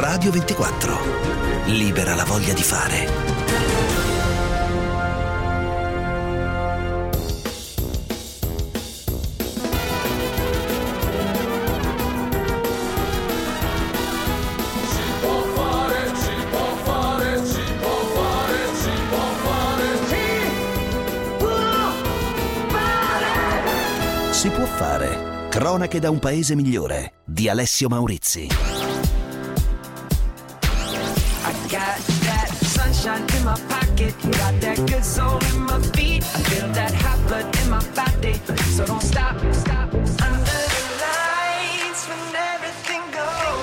Radio 24. Libera la voglia di fare. Si può fare. Cronache da un paese migliore di Alessio Maurizi. I got that sunshine in my pocket, got that good soul in my feet. I feel that hot blood in my body, so don't stop, stop. Under the lights when everything goes,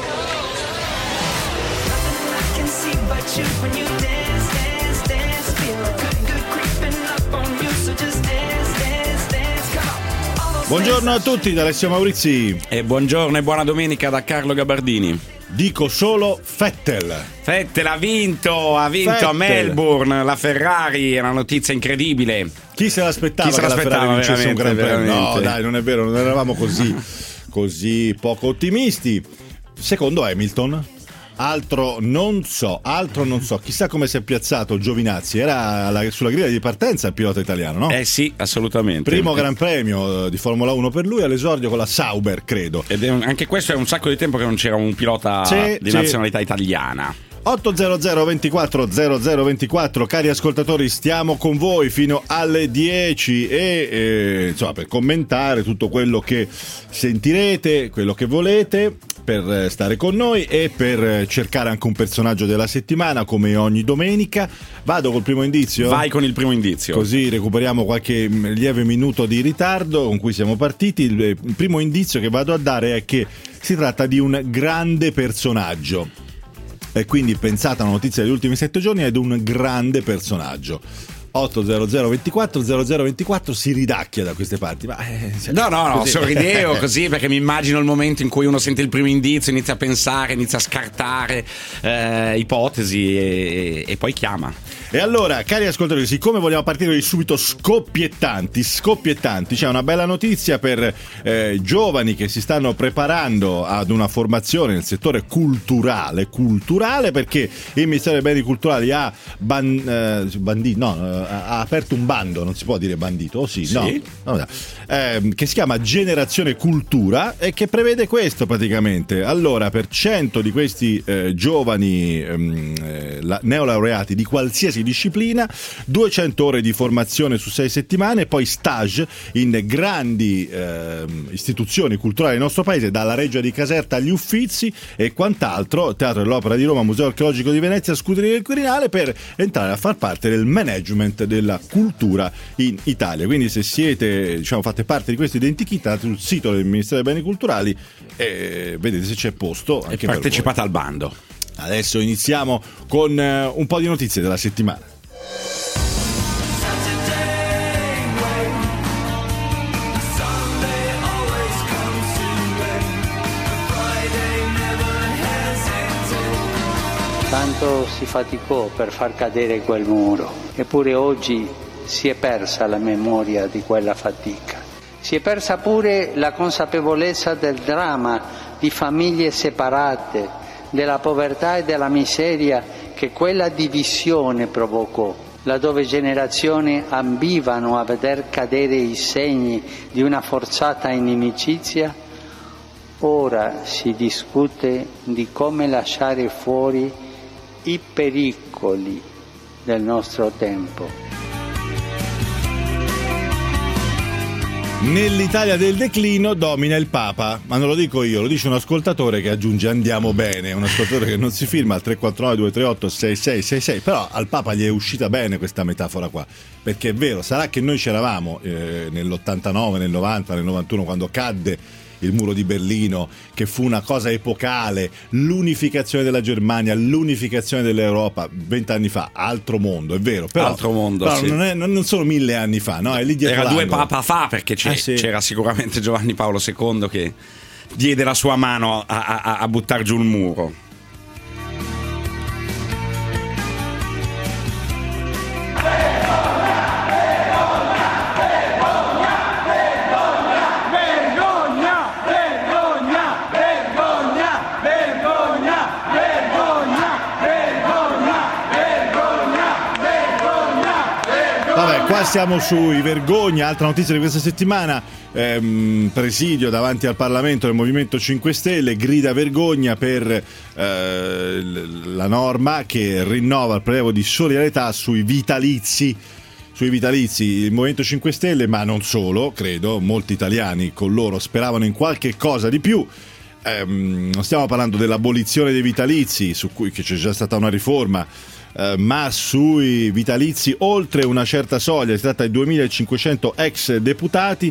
nothing I can see but you when you dance, dance, dance. Feel a good, good creeping up on you, so just dance, dance, dance. Come on. Buongiorno a tutti da Alessio Maurizi. E buongiorno e buona domenica da Carlo Gabardini. Dico solo Vettel ha vinto Vettel. a Melbourne la Ferrari, è una notizia incredibile. Chi se l'aspettava che la Ferrari vincesse un Gran Premio? No dai, non è vero, non eravamo così poco ottimisti. Secondo Hamilton, altro non so, chissà come si è piazzato Giovinazzi, era sulla griglia di partenza il pilota italiano, no? Sì, assolutamente. Primo Gran Premio di Formula 1 per lui, all'esordio con la Sauber, credo. Ed anche questo è un sacco di tempo che non c'era un pilota di nazionalità italiana. 800 24 0024, cari ascoltatori, stiamo con voi fino alle 10 e insomma, per commentare tutto quello che sentirete, quello che volete, per stare con noi e per cercare anche un personaggio della settimana come ogni domenica. Vado col primo indizio? Vai con il primo indizio. Così recuperiamo qualche lieve minuto di ritardo con cui siamo partiti. Il primo indizio che vado a dare è che si tratta di un grande personaggio. E quindi pensate alla notizia degli ultimi 7 giorni ed un grande personaggio. 800 24 0024 si ridacchia da queste parti. Ma, no, sorrideo così perché mi immagino il momento in cui uno sente il primo indizio, inizia a pensare, inizia a scartare ipotesi e poi chiama. E allora, cari ascoltatori, siccome vogliamo partire subito scoppiettanti, c'è una bella notizia per giovani che si stanno preparando ad una formazione nel settore culturale, perché il Ministero dei Beni Culturali ha aperto un bando, non si può dire bandito, o sì? Sì. No, che si chiama Generazione Cultura e che prevede questo praticamente. Allora, per 100 di questi giovani neolaureati di qualsiasi disciplina, 200 ore di formazione su 6 settimane, poi stage in grandi istituzioni culturali del nostro paese, dalla Reggia di Caserta agli Uffizi e quant'altro, Teatro dell'Opera di Roma, Museo Archeologico di Venezia, Scuderia del Quirinale, per entrare a far parte del management della cultura in Italia. Quindi se siete, fate parte di questo identikit, andate sul sito del Ministero dei Beni Culturali e vedete se c'è posto anche e partecipate al bando. Adesso iniziamo con un po' di notizie della settimana. Tanto si faticò per far cadere quel muro, eppure oggi si è persa la memoria di quella fatica. Si è persa pure la consapevolezza del dramma di famiglie separate, della povertà e della miseria che quella divisione provocò, laddove generazioni ambivano a veder cadere i segni di una forzata inimicizia. Ora si discute di come lasciare fuori i pericoli del nostro tempo. Nell'Italia del declino domina il Papa, ma non lo dico io, lo dice un ascoltatore che aggiunge andiamo bene, un ascoltatore che non si firma al 349-238-6666, però al Papa gli è uscita bene questa metafora qua, perché è vero, sarà che noi c'eravamo nell'89, nel 90, nel 91 quando cadde il muro di Berlino, che fu una cosa epocale, l'unificazione della Germania, l'unificazione dell'Europa 20 anni fa, altro mondo, è vero, però, altro mondo, però sì. non sono 1000 anni fa, no? È lì dietro era l'angolo. 2 papa fa, perché c'era sicuramente Giovanni Paolo II che diede la sua mano a buttar giù il muro. siamo sui vergogna, altra notizia di questa settimana, presidio davanti al Parlamento del Movimento 5 Stelle, grida vergogna per la norma che rinnova il prelievo di solidarietà sui vitalizi. Il Movimento 5 Stelle, ma non solo, credo, molti italiani con loro speravano in qualche cosa di più. Non stiamo parlando dell'abolizione dei vitalizi, su cui che c'è già stata una riforma, ma sui vitalizi oltre una certa soglia. Si tratta di 2.500 ex deputati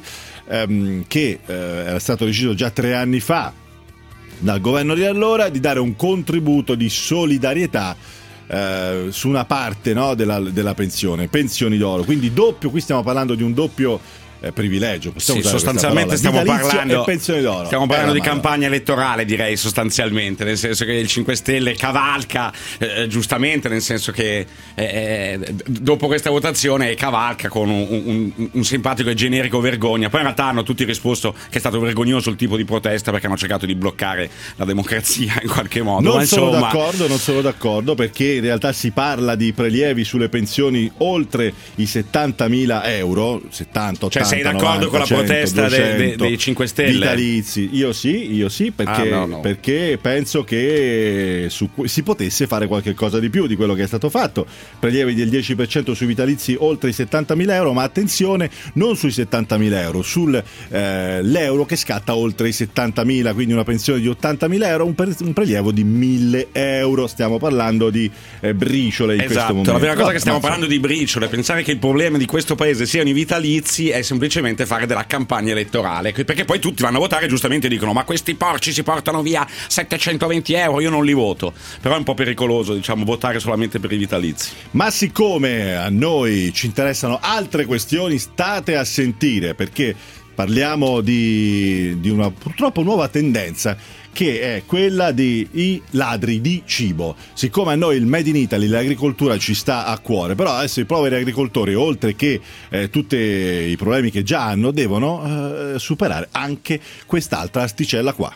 che era stato deciso già 3 anni fa dal governo di allora di dare un contributo di solidarietà su una parte, no, della pensioni d'oro, quindi doppio. Qui stiamo parlando di un doppio privilegio, sì, sostanzialmente stiamo parlando di campagna elettorale, direi, sostanzialmente, nel senso che il 5 Stelle cavalca giustamente, nel senso che dopo questa votazione cavalca con un simpatico e generico vergogna. Poi in realtà hanno tutti risposto che è stato vergognoso il tipo di protesta, perché hanno cercato di bloccare la democrazia in qualche modo. Non sono d'accordo, perché in realtà si parla di prelievi sulle pensioni oltre i 70.000 euro, 70, 80, sei d'accordo 90, con la 100, protesta 200 dei 5 Stelle? Vitalizi, io sì, perché, no. perché penso che si potesse fare qualche cosa di più di quello che è stato fatto. Prelievi del 10% sui vitalizi oltre i 70.000 euro, ma attenzione, non sui 70.000 euro, l'euro che scatta oltre i 70.000, quindi una pensione di 80.000 euro, un prelievo di 1.000 euro. Stiamo parlando di briciole in questo momento. La vera cosa che stiamo parlando di briciole. Pensare che il problema di questo paese siano i vitalizi è semplicemente fare della campagna elettorale, perché poi tutti vanno a votare e giustamente dicono: ma questi porci si portano via 720 euro, io non li voto. Però è un po' pericoloso, diciamo, votare solamente per i vitalizi. Ma siccome a noi ci interessano altre questioni, state a sentire, perché parliamo di una purtroppo nuova tendenza, che è quella di ladri di cibo. Siccome a noi il Made in Italy, l'agricoltura ci sta a cuore, però adesso i poveri agricoltori, oltre che tutti i problemi che già hanno, devono superare anche quest'altra asticella qua.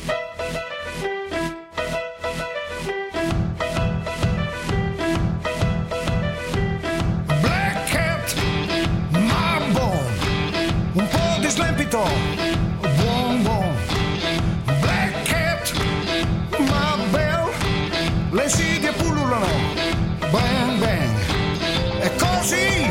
Black Cat, Marlboro, un po' di slempito, buon. Black Cat, Marlboro, le insidie pullulano, bang bang. E così,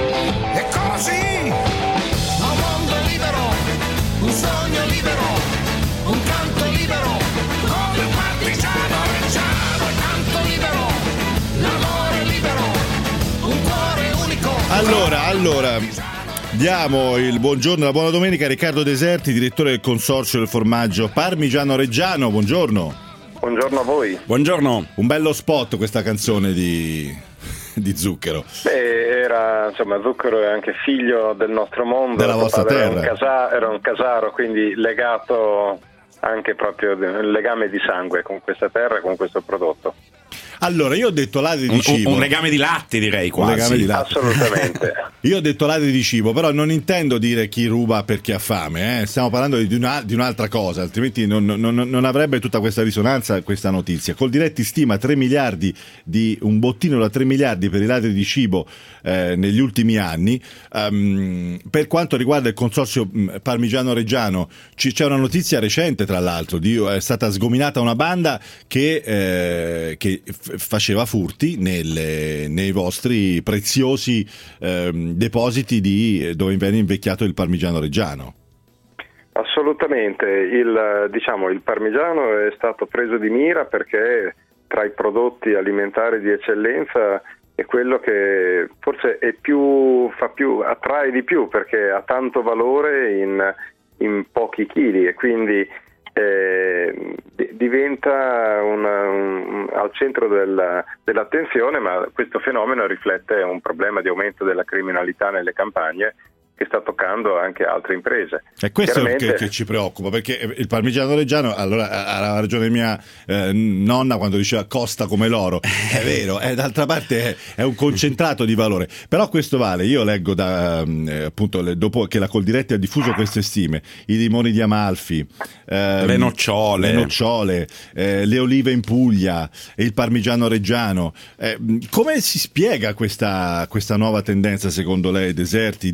un mondo libero, un sogno libero, un canto libero, come il partigiano reggiano, canto libero, l'amore libero, un cuore unico. Allora, diamo il buongiorno e la buona domenica a Riccardo Deserti, direttore del consorzio del formaggio Parmigiano Reggiano. Buongiorno. Buongiorno a voi. Buongiorno. Un bello spot questa canzone di Zucchero. Zucchero è anche figlio del nostro mondo, della vostra terra. Era un casaro, quindi legato anche proprio un legame di sangue con questa terra e con questo prodotto. Allora, io ho detto ladri di cibo. Un legame di latte, direi, quasi. Un legame di latte. Assolutamente. Io ho detto ladri di cibo, però non intendo dire chi ruba perché ha fame. Stiamo parlando di un'altra cosa, altrimenti non avrebbe tutta questa risonanza questa notizia. Coldiretti stima 3 miliardi un bottino da 3 miliardi per i ladri di cibo negli ultimi anni. Per quanto riguarda il consorzio Parmigiano Reggiano, c'è una notizia recente, tra l'altro, è stata sgominata una banda che faceva furti nei vostri preziosi depositi dove viene invecchiato il Parmigiano Reggiano. Assolutamente, il parmigiano è stato preso di mira perché tra i prodotti alimentari di eccellenza è quello che forse attrae di più, perché ha tanto valore in pochi chili e quindi diventa al centro dell'attenzione, ma questo fenomeno riflette un problema di aumento della criminalità nelle campagne che sta toccando anche altre imprese. E questo è che ci preoccupa, perché il parmigiano reggiano, allora ha ragione mia nonna quando diceva costa come l'oro, è vero, d'altra parte è un concentrato di valore, però questo vale. Io leggo appunto dopo che la Coldiretti ha diffuso queste stime, i limoni di Amalfi, le nocciole, le olive in Puglia e il parmigiano reggiano, come si spiega questa nuova tendenza secondo lei, Deserti,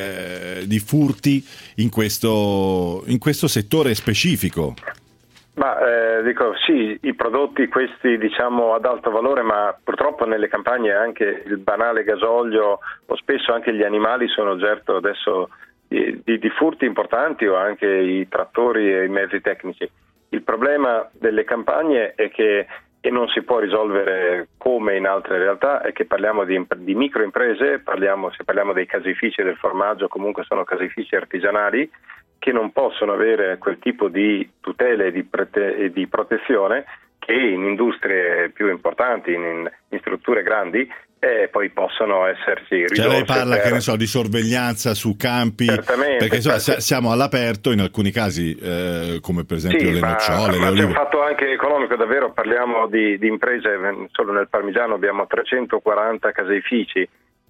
di furti in questo settore specifico? Ma dico sì, i prodotti questi diciamo ad alto valore, ma purtroppo nelle campagne anche il banale gasolio o spesso anche gli animali sono oggetto adesso di furti importanti, o anche i trattori e i mezzi tecnici. Il problema delle campagne è che, e non si può risolvere come in altre realtà, è che parliamo di microimprese, se parliamo dei caseifici del formaggio, comunque sono caseifici artigianali che non possono avere quel tipo di tutele e di protezione che in industrie più importanti, in strutture grandi, poi possono esserci risorse. Cioè lei parla, che ne so, di sorveglianza su campi, perché insomma, siamo all'aperto in alcuni casi, come per esempio le nocciole, le olive. C'è un fatto anche economico, davvero parliamo di imprese, solo nel Parmigiano abbiamo 340 caseifici,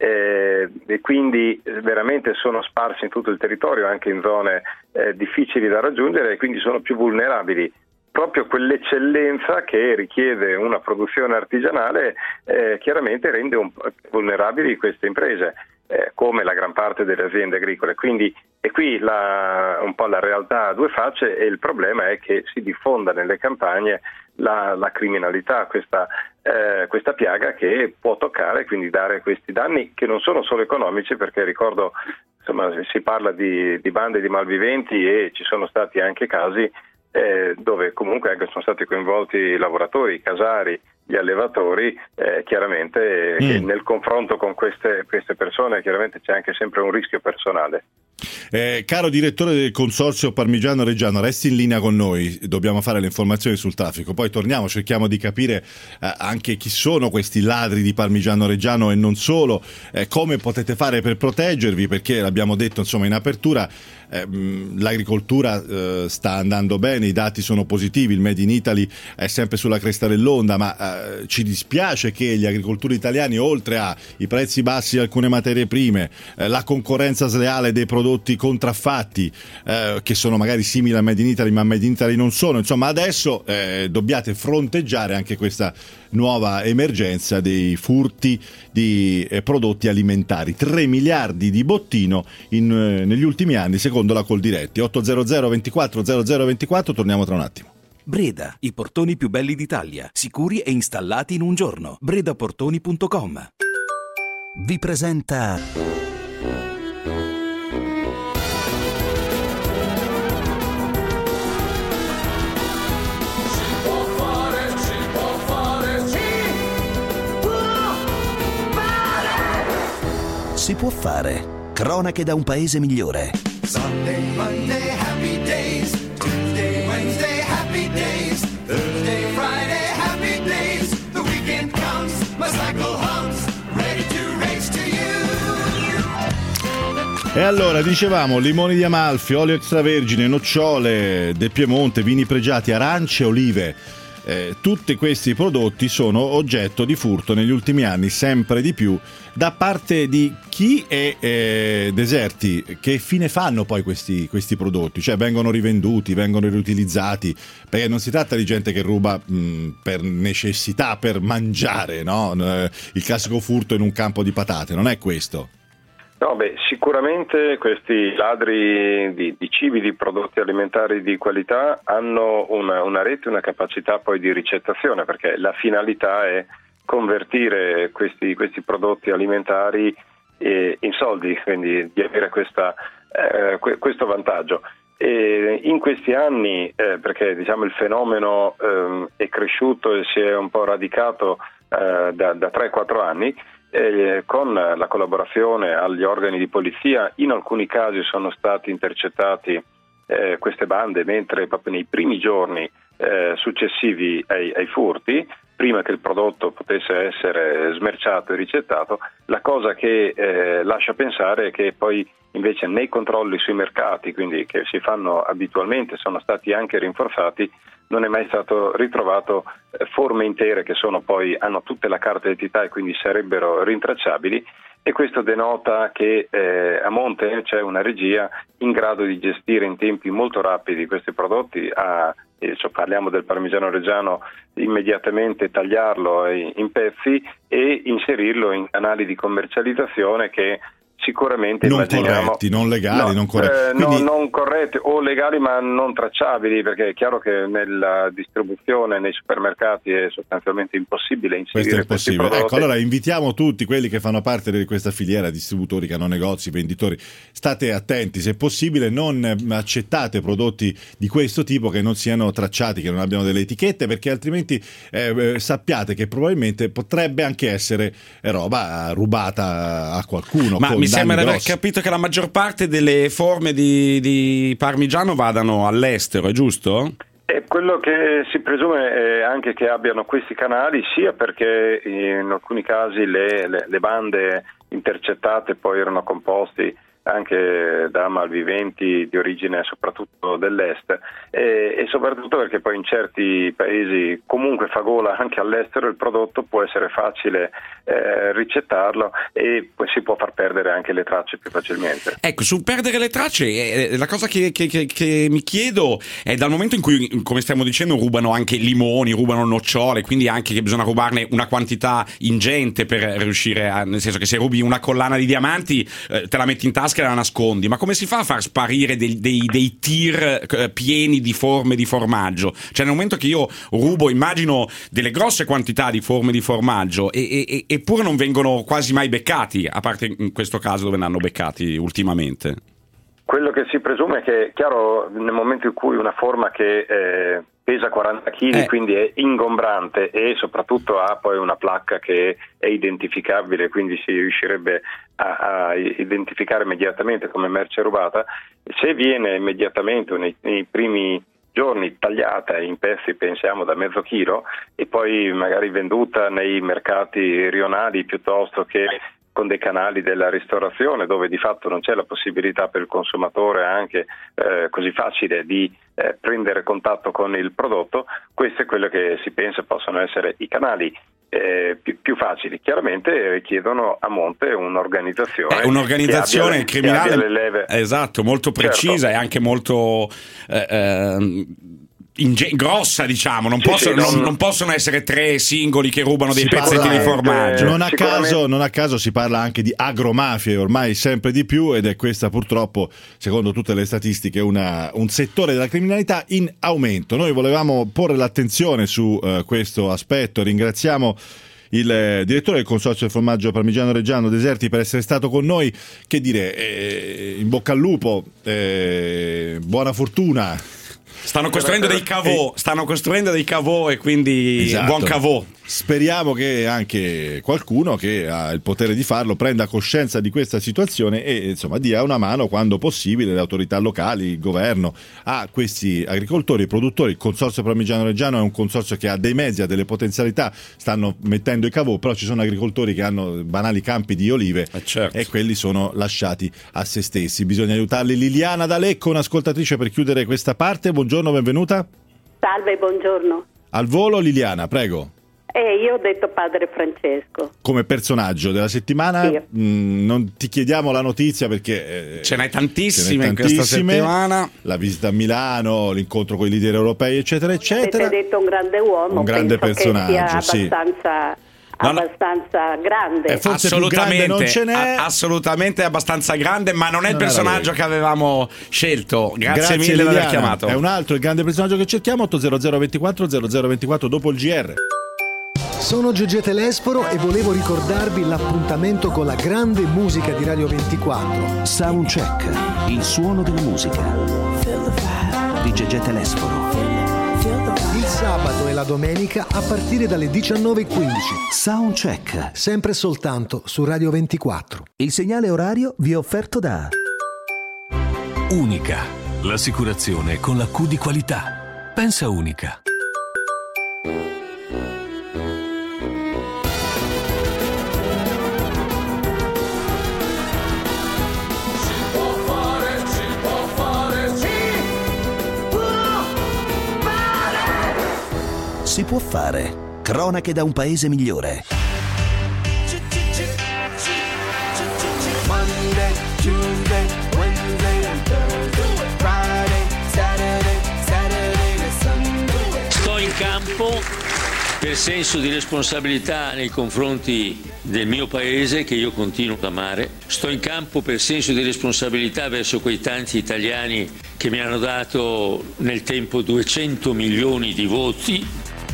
e quindi veramente sono sparsi in tutto il territorio, anche in zone difficili da raggiungere, e quindi sono più vulnerabili. Proprio quell'eccellenza che richiede una produzione artigianale chiaramente rende vulnerabili queste imprese, come la gran parte delle aziende agricole. Quindi è qui un po' la realtà a due facce, e il problema è che si diffonda nelle campagne la criminalità, questa piaga che può toccare, quindi dare questi danni che non sono solo economici, perché ricordo, insomma, si parla di bande di malviventi, e ci sono stati anche casi dove comunque anche sono stati coinvolti i lavoratori, i casari, gli allevatori, chiaramente che nel confronto con queste persone chiaramente c'è anche sempre un rischio personale. Caro direttore del Consorzio Parmigiano Reggiano, resti in linea con noi, dobbiamo fare le informazioni sul traffico, poi torniamo, cerchiamo di capire anche chi sono questi ladri di Parmigiano Reggiano e non solo, come potete fare per proteggervi, perché l'abbiamo detto insomma in apertura, l'agricoltura sta andando bene, i dati sono positivi, il Made in Italy è sempre sulla cresta dell'onda, ma ci dispiace che gli agricoltori italiani, oltre ai prezzi bassi di alcune materie prime, la concorrenza sleale dei prodotti contraffatti, che sono magari simili al Made in Italy ma Made in Italy non sono, insomma adesso dobbiate fronteggiare anche questa nuova emergenza dei furti di prodotti alimentari. 3 miliardi di bottino negli ultimi anni secondo la Coldiretti. 800 24 00 24, torniamo tra un attimo. Breda, i portoni più belli d'Italia, sicuri e installati in un giorno. bredaportoni.com vi presenta Si può fare. Cronache da un paese migliore. Sunday, Monday, happy days. Tuesday, Wednesday, happy days. Thursday, Friday, happy days. The weekend comes, my cycle hums, ready to race to you. E allora, dicevamo, limoni di Amalfi, olio extravergine, nocciole del Piemonte, vini pregiati, arance, olive. Tutti questi prodotti sono oggetto di furto negli ultimi anni, sempre di più, da parte di chi è Deserti. Che fine fanno poi questi prodotti? Cioè vengono rivenduti, vengono riutilizzati, perché non si tratta di gente che ruba per necessità, per mangiare, no? Il classico furto in un campo di patate, non è questo. No, sicuramente questi ladri di cibi, di prodotti alimentari di qualità hanno una rete, una capacità poi di ricettazione, perché la finalità è convertire questi prodotti alimentari in soldi, quindi di avere questo vantaggio. E in questi anni, perché diciamo il fenomeno è cresciuto e si è un po' radicato da 3-4 anni, con la collaborazione agli organi di polizia, in alcuni casi sono stati intercettati queste bande, mentre proprio nei primi giorni successivi ai furti, prima che il prodotto potesse essere smerciato e ricettato. La cosa che lascia pensare è che poi invece nei controlli sui mercati, quindi che si fanno abitualmente, sono stati anche rinforzati, non è mai stato ritrovato forme intere che hanno tutte la carta d'identità e quindi sarebbero rintracciabili, e questo denota che a monte c'è una regia in grado di gestire in tempi molto rapidi questi prodotti. Parliamo del parmigiano reggiano, immediatamente tagliarlo in pezzi e inserirlo in canali di commercializzazione che sicuramente non corretti, non legali, non corretti. Quindi, non corretti o legali ma non tracciabili, perché è chiaro che nella distribuzione nei supermercati è sostanzialmente impossibile inserire questi prodotti. Ecco, allora invitiamo tutti quelli che fanno parte di questa filiera, distributori, che hanno negozi, venditori, state attenti, se possibile non accettate prodotti di questo tipo che non siano tracciati, che non abbiano delle etichette, perché altrimenti sappiate che probabilmente potrebbe anche essere roba rubata a qualcuno. Ma mi sembra di aver capito che la maggior parte delle forme di parmigiano vadano all'estero, è giusto? Quello che si presume è anche che abbiano questi canali, sia perché in alcuni casi le bande intercettate poi erano composti anche da malviventi di origine soprattutto dell'est, e soprattutto perché poi in certi paesi comunque fa gola anche all'estero il prodotto, può essere facile ricettarlo e poi si può far perdere anche le tracce più facilmente. Ecco, su perdere le tracce, la cosa che mi chiedo è, dal momento in cui, come stiamo dicendo, rubano anche limoni, rubano nocciole, quindi anche che bisogna rubarne una quantità ingente per riuscire nel senso che se rubi una collana di diamanti te la metti in tasca e la nascondi, ma come si fa a far sparire dei tir pieni di forme di formaggio? Cioè, nel momento che io rubo, immagino delle grosse quantità di forme di formaggio, eppure non vengono quasi mai beccati, a parte in questo caso dove ne hanno beccati ultimamente. Quello che si presume è che, chiaro, nel momento in cui una forma che pesa 40 kg, quindi è ingombrante e soprattutto ha poi una placca che è identificabile, quindi si riuscirebbe a identificare immediatamente come merce rubata, se viene immediatamente nei primi giorni tagliata in pezzi, pensiamo da mezzo chilo, e poi magari venduta nei mercati rionali piuttosto che con dei canali della ristorazione, dove di fatto non c'è la possibilità per il consumatore anche così facile di prendere contatto con il prodotto, questo è quello che si pensa possano essere i canali più facili. Chiaramente richiedono a monte un'organizzazione criminale, che abbia le leve. Esatto, molto precisa, certo. E anche molto grossa, diciamo, non possono essere tre singoli che rubano dei pezzetti di formaggio. Non a caso si parla anche di agromafie ormai sempre di più, ed è questa purtroppo, secondo tutte le statistiche, un settore della criminalità in aumento. Noi volevamo porre l'attenzione su questo aspetto. Ringraziamo il direttore del Consorzio del Formaggio Parmigiano Reggiano Deserti per essere stato con noi. Che dire, in bocca al lupo, buona fortuna. Stanno costruendo dei cavò e quindi esatto. Buon cavò. Speriamo che anche qualcuno che ha il potere di farlo prenda coscienza di questa situazione e insomma dia una mano quando possibile, le autorità locali, il governo, a questi agricoltori e produttori. Il Consorzio Parmigiano Reggiano è un consorzio che ha dei mezzi, ha delle potenzialità, stanno mettendo i cavò, però ci sono agricoltori che hanno banali campi di olive, certo. E quelli sono lasciati a se stessi, bisogna aiutarli. Liliana da Lecco, un'ascoltatrice, per chiudere questa parte. Buongiorno, benvenuta. Salve, buongiorno. Al volo Liliana, prego. Io ho detto Padre Francesco. Come personaggio della settimana, sì. Non ti chiediamo la notizia perché ce n'è tantissime in questa settimana. La visita a Milano, l'incontro con i leader europei, eccetera, eccetera. Avete detto un grande uomo, un grande personaggio, che sia abbastanza grande. Forse assolutamente non ce n'è. Assolutamente abbastanza grande, ma non è il personaggio che avevamo scelto. Grazie mille Liliana. Per aver chiamato. È un altro il grande personaggio che cerchiamo. 800 24 0024 dopo il GR. Sono Gigi Telesforo e volevo ricordarvi l'appuntamento con la grande musica di Radio 24. Soundcheck, il suono della musica di Gigi Telesforo. Il sabato e la domenica a partire dalle 19:15. Soundcheck, sempre soltanto su Radio 24. Il segnale orario vi è offerto da Unica, l'assicurazione con la Q di qualità. Pensa Unica. Si può fare. Cronache da un paese migliore. Monday, Tuesday, Wednesday and Thursday, Friday, Saturday and Sunday. Sto in campo per senso di responsabilità nei confronti del mio paese che io continuo ad amare. Sto in campo per senso di responsabilità verso quei tanti italiani che mi hanno dato nel tempo 200 milioni di voti.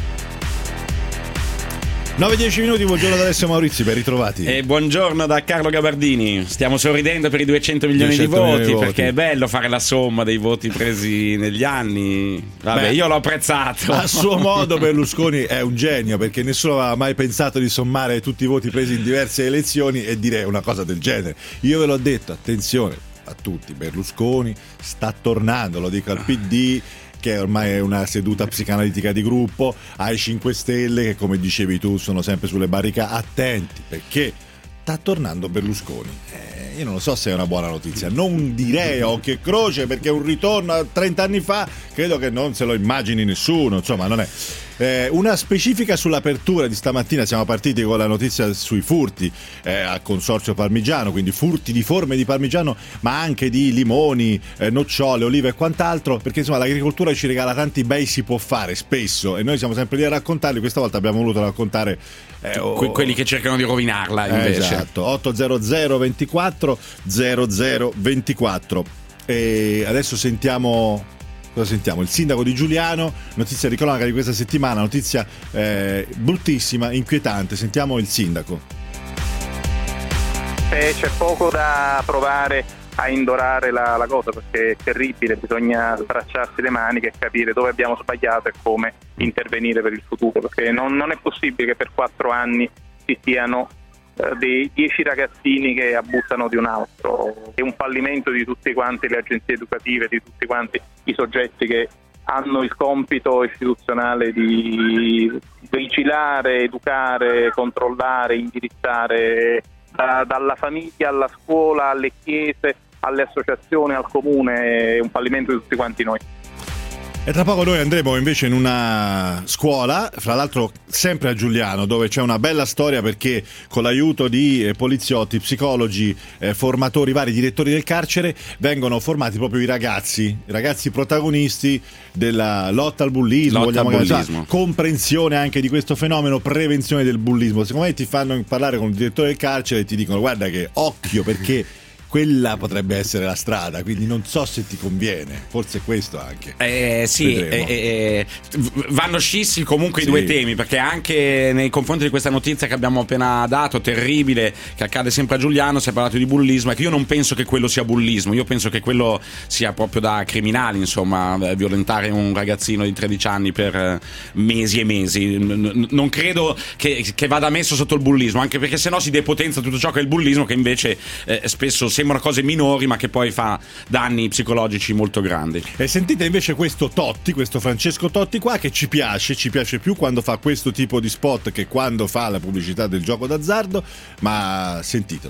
9-10 minuti, buongiorno da Alessio Maurizi, ben ritrovati. E buongiorno da Carlo Gabardini. Stiamo sorridendo per i 200 milioni di voti, perché è bello fare la somma dei voti presi negli anni. Vabbè, io l'ho apprezzato. A suo modo Berlusconi è un genio, perché nessuno aveva mai pensato di sommare tutti i voti presi in diverse elezioni e dire una cosa del genere. Io ve l'ho detto, attenzione a tutti, Berlusconi sta tornando, lo dico al PD, che ormai è una seduta psicanalitica di gruppo, ai 5 Stelle che, come dicevi tu, sono sempre sulle barricate. Attenti, perché sta tornando Berlusconi. Io non lo so se è una buona notizia, non direi occhio e croce, perché un ritorno a 30 anni fa credo che non se lo immagini nessuno, insomma non è. Una specifica sull'apertura di stamattina: siamo partiti con la notizia sui furti al Consorzio Parmigiano, quindi furti di forme di parmigiano, ma anche di limoni, nocciole, olive e quant'altro, perché insomma l'agricoltura ci regala tanti bei si può fare spesso e noi siamo sempre lì a raccontarli. Questa volta abbiamo voluto raccontare quelli che cercano di rovinarla invece. Esatto. 800 24 00 24. E adesso sentiamo. Cosa sentiamo? Il sindaco di Giuliano, notizia di cronaca di questa settimana, notizia bruttissima, inquietante. Sentiamo il sindaco. C'è poco da provare a indorare la cosa, perché è terribile, bisogna stracciarsi le maniche e capire dove abbiamo sbagliato e come intervenire per il futuro, perché non è possibile che per 4 anni ci siano dei 10 ragazzini che abusano di un altro. È un fallimento di tutte quante le agenzie educative, di tutti quanti i soggetti che hanno il compito istituzionale di vigilare, educare, controllare, indirizzare dalla famiglia alla scuola, alle chiese, alle associazioni, al comune. È un fallimento di tutti quanti noi. E tra poco noi andremo invece in una scuola, fra l'altro sempre a Giuliano, dove c'è una bella storia, perché con l'aiuto di poliziotti, psicologi, formatori, vari direttori del carcere, vengono formati proprio i ragazzi protagonisti della lotta al bullismo, comprensione anche di questo fenomeno, prevenzione del bullismo. Secondo me ti fanno parlare con il direttore del carcere e ti dicono: guarda che occhio, perché quella potrebbe essere la strada, quindi non so se ti conviene, forse questo anche. Vanno scissi comunque i due temi, perché anche nei confronti di questa notizia che abbiamo appena dato, terribile, che accade sempre a Giuliano, si è parlato di bullismo, e che io non penso che quello sia bullismo, io penso che quello sia proprio da criminali, insomma, violentare un ragazzino di 13 anni per mesi e mesi. Non credo che vada messo sotto il bullismo, anche perché sennò si depotenza tutto ciò che è il bullismo, che invece spesso sembrano cose minori, ma che poi fa danni psicologici molto grandi. E sentite invece questo Francesco Totti qua, che ci piace più quando fa questo tipo di spot che quando fa la pubblicità del gioco d'azzardo, ma sentitelo.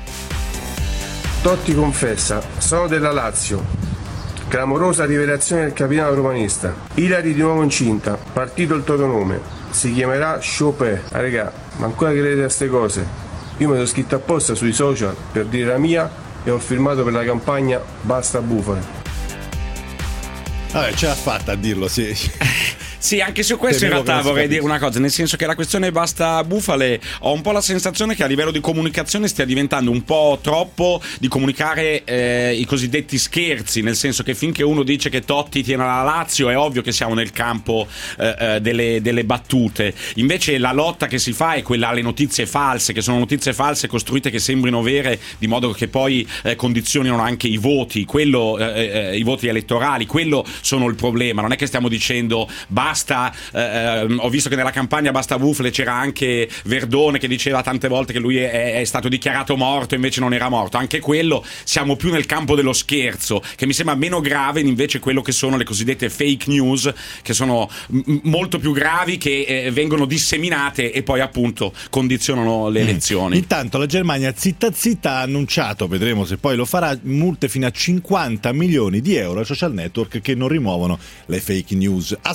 Totti confessa: sono della Lazio. Clamorosa rivelazione del capitano romanista. Ilari di nuovo incinta, partito il totonome, si chiamerà Chopin. Regà, ma ancora credete a ste cose? Io me l'ho scritto apposta sui social per dire la mia e ho firmato per la campagna Basta Bufale. Vabbè, ce l'ha fatta a dirlo, sì. Sì, anche su questo in realtà vorrei dire una cosa, nel senso che la questione Basta Bufale, ho un po' la sensazione che a livello di comunicazione stia diventando un po' troppo di comunicare i cosiddetti scherzi, nel senso che finché uno dice che Totti tiene la Lazio è ovvio che siamo nel campo delle battute. Invece la lotta che si fa è quella alle notizie false, che sono notizie false costruite che sembrino vere, di modo che poi condizionino anche i voti, i voti elettorali. Quello sono il problema. Non è che stiamo dicendo ho visto che nella campagna Basta Bufale c'era anche Verdone che diceva tante volte che lui è stato dichiarato morto, invece non era morto. Anche quello, siamo più nel campo dello scherzo, che mi sembra meno grave invece quello che sono le cosiddette fake news, che sono molto più gravi, che vengono disseminate e poi appunto condizionano le elezioni. Intanto la Germania zitta ha annunciato, vedremo se poi lo farà, multe fino a 50 milioni di euro ai social network che non rimuovono le fake news. Ascoltatori,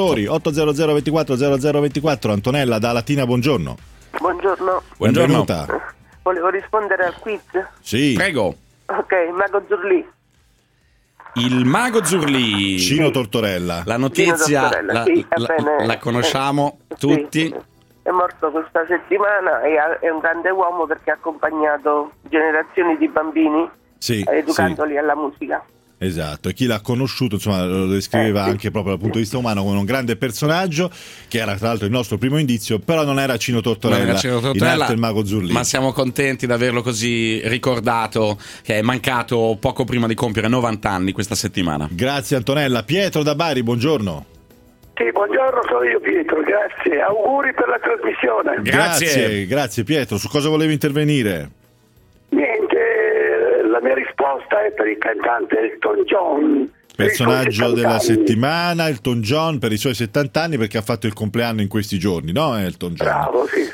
ascoltatori. 800 24 0024. Antonella da Latina, buongiorno. Buongiorno. Benvenuta. Volevo rispondere al quiz. Sì. Prego. Ok, Mago Zurlì. Il Mago Zurlì. Cino Tortorella. La notizia Cino Tortorella, la, sì, la- ebbene, la conosciamo tutti. sì. È morto questa settimana e è un grande uomo perché ha accompagnato generazioni di bambini Sì, educandoli alla musica. Esatto, e chi l'ha conosciuto insomma lo descriveva anche proprio dal punto di vista umano come un grande personaggio, che era tra l'altro il nostro primo indizio, però non era Cino Tortorella, Non era Cino Tortorella, in alto il Mago Zurlì. ma siamo contenti di averlo così ricordato, che è mancato poco prima di compiere 90 anni questa settimana. Grazie Antonella. Pietro da Bari, buongiorno. Sì, buongiorno, sono io Pietro, grazie. Auguri per la trasmissione. Grazie Pietro. Su cosa volevi intervenire? Niente, la mia risposta è per il cantante Elton John. Personaggio della settimana. settimana, Elton John per i suoi 70 anni, perché ha fatto il compleanno in questi giorni, no Elton John? Bravo, sì.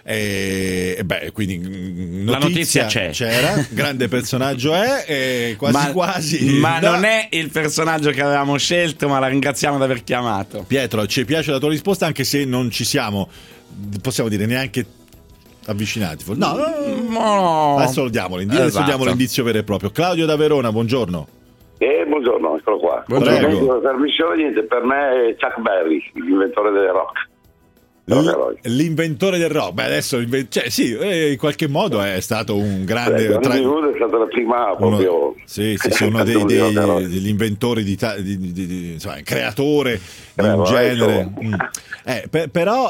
Quindi La notizia c'è. c'era, grande personaggio è, quasi ma no. non è il personaggio che avevamo scelto, ma la ringraziamo di aver chiamato. Pietro, ci piace la tua risposta anche se non ci siamo, possiamo dire, neanche avvicinati. No. Adesso lo diamo l'indizio, Esatto. diamo l'indizio vero e proprio. Claudio da Verona, buongiorno. Buongiorno, eccolo qua. Prego. La trasmissione, niente, per me è Chuck Berry, l'inventore del rock. L'inventore del rock. Beh, adesso in qualche modo è stato un grande Johnny Wood è stata la prima proprio uno degli inventori insomma, creatore di un genere. Però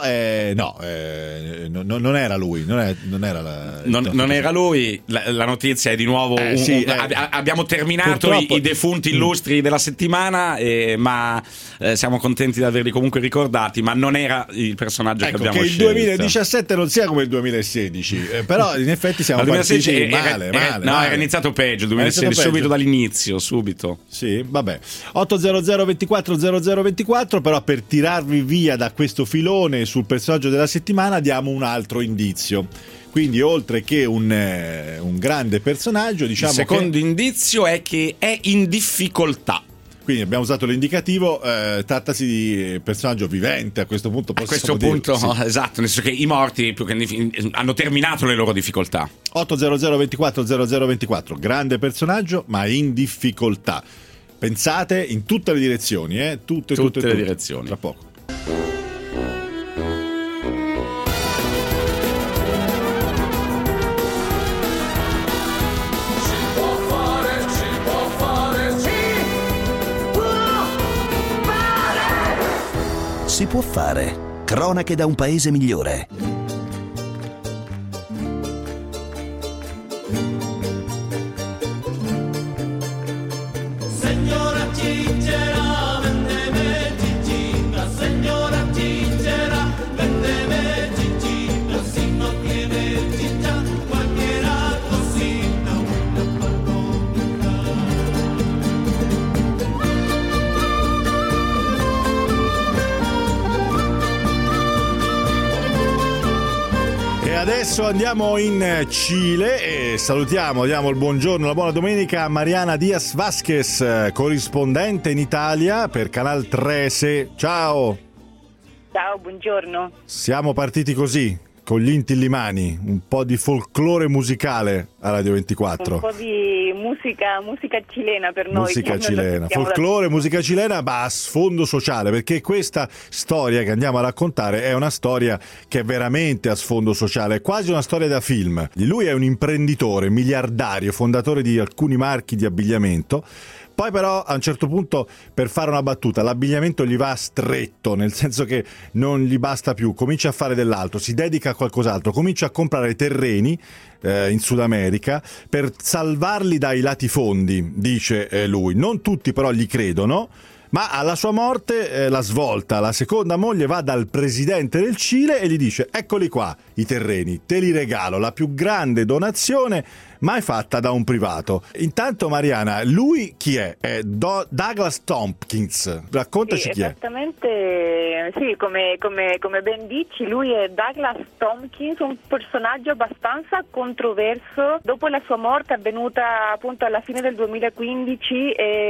non era lui, non era lui. La notizia è di nuovo abbiamo terminato i defunti illustri della settimana, ma siamo contenti di averli comunque ricordati, ma non era il personaggio che abbiamo il scelto. 2017 non sia come il 2016, però in effetti siamo partiti male. Era iniziato peggio il 2016, subito dall'inizio, subito. Sì, vabbè. 800 24 0024, però per tirarvi via da questo filone sul personaggio della settimana diamo un altro indizio. Quindi oltre che un grande personaggio, diciamo il secondo indizio è che è in difficoltà. Quindi abbiamo usato l'indicativo, trattasi di personaggio vivente a questo punto. Esatto, nel senso che i morti più che hanno terminato le loro difficoltà. 800 24 0024, grande personaggio ma in difficoltà. Pensate in tutte le direzioni, tutte le direzioni. Tra poco. Si può fare. Cronache da un paese migliore. Signora Cicera, vendeme Cicina, signora Cicera, vendeme Cicina, si no tiene chicha, cualquiera cocina una palomita. E adesso andiamo in Cile e salutiamo, diamo il buongiorno, la buona domenica a Mariana Diaz Vasquez, corrispondente in Italia per Canal 13. Ciao! Ciao, buongiorno. Siamo partiti così, con gli intillimani, un po' di folklore musicale a Radio 24. Un po' di musica cilena per noi. Musica cilena, folklore, musica cilena, ma a sfondo sociale, perché questa storia che andiamo a raccontare è una storia che è veramente a sfondo sociale, è quasi una storia da film. Lui è un imprenditore, miliardario, fondatore di alcuni marchi di abbigliamento. Poi però a un certo punto, per fare una battuta, l'abbigliamento gli va stretto, nel senso che non gli basta più, comincia a fare dell'altro, si dedica a qualcos'altro, comincia a comprare terreni in Sud America per salvarli dai latifondi, dice lui. Non tutti però gli credono, ma alla sua morte la svolta, la seconda moglie va dal presidente del Cile e gli dice: eccoli qua i terreni, te li regalo, la più grande donazione mai fatta da un privato. Intanto Mariana, lui chi è? È Douglas Tompkins, raccontaci chi è. Esattamente, sì, come ben dici, lui è Douglas Tompkins, un personaggio abbastanza controverso. Dopo la sua morte avvenuta appunto alla fine del 2015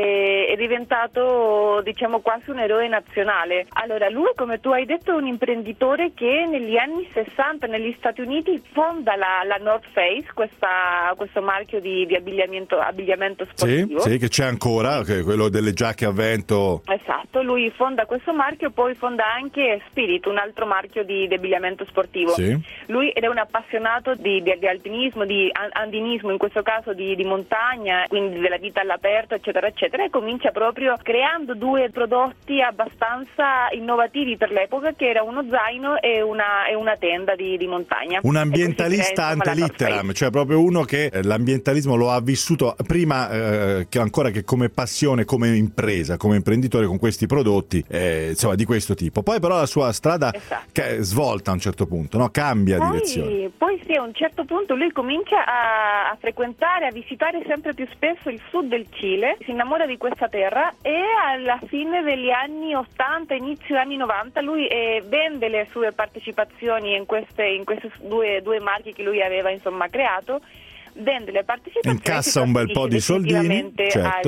è diventato, diciamo, quasi un eroe nazionale. Allora, lui, come tu hai detto, è un imprenditore che negli anni 60 negli Stati Uniti fonda la North Face, questo marchio di abbigliamento sportivo. Sì, che c'è ancora, che è quello delle giacche a vento. Esatto, lui fonda questo marchio, poi fonda anche Spirit, un altro marchio di abbigliamento sportivo. Sì. Lui era un appassionato di alpinismo, di andinismo, in questo caso di montagna, quindi della vita all'aperto, eccetera, eccetera, e comincia proprio creando due prodotti abbastanza innovativi per l'epoca, che era uno zaino e una tenda di montagna. Un ambientalista ante litteram, cioè proprio uno che l'ambientalismo lo ha vissuto prima che ancora che come passione, come impresa, come imprenditore con questi prodotti, insomma, di questo tipo. Poi però la sua strada svolta a un certo punto, no? Cambia direzione. Poi sì, a un certo punto lui comincia a frequentare, a visitare sempre più spesso il sud del Cile, si innamora di questa terra e alla fine degli anni 80, inizio anni 90, lui vende le sue partecipazioni in questi due marchi che lui aveva insomma creato, vende le partecipazioni, incassa un bel po' di soldini, certo,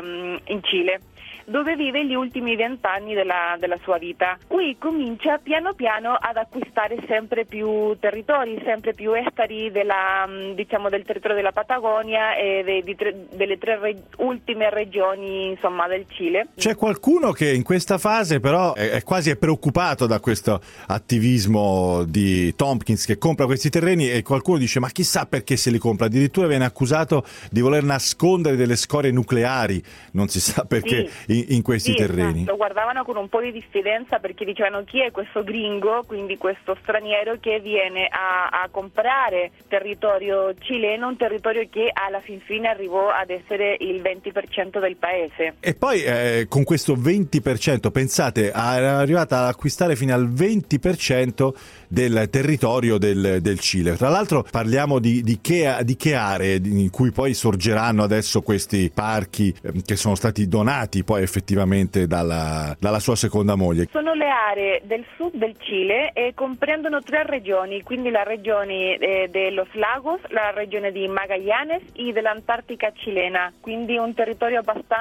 in Cile, dove vive gli ultimi 20 anni della sua vita. Qui comincia piano piano ad acquistare sempre più territori, sempre più ettari del territorio della Patagonia e delle tre ultime regioni insomma del Cile. C'è qualcuno che in questa fase però è quasi preoccupato da questo attivismo di Tompkins, che compra questi terreni, e qualcuno dice ma chissà perché se li compra, addirittura viene accusato di voler nascondere delle scorie nucleari, non si sa perché. Sì. In questi terreni. Lo guardavano con un po' di diffidenza perché dicevano chi è questo gringo, quindi questo straniero che viene a comprare territorio cileno, un territorio che alla fin fine arrivò ad essere il 20% del paese. E poi con questo 20%, pensate, è arrivata ad acquistare fino al 20% del territorio del Cile. Tra l'altro parliamo di che aree in cui poi sorgeranno adesso questi parchi che sono stati donati poi effettivamente dalla sua seconda moglie. Sono le aree del sud del Cile e comprendono 3 regioni, quindi la regione de Los Lagos, la regione di Magallanes e dell'Antartica cilena, quindi un territorio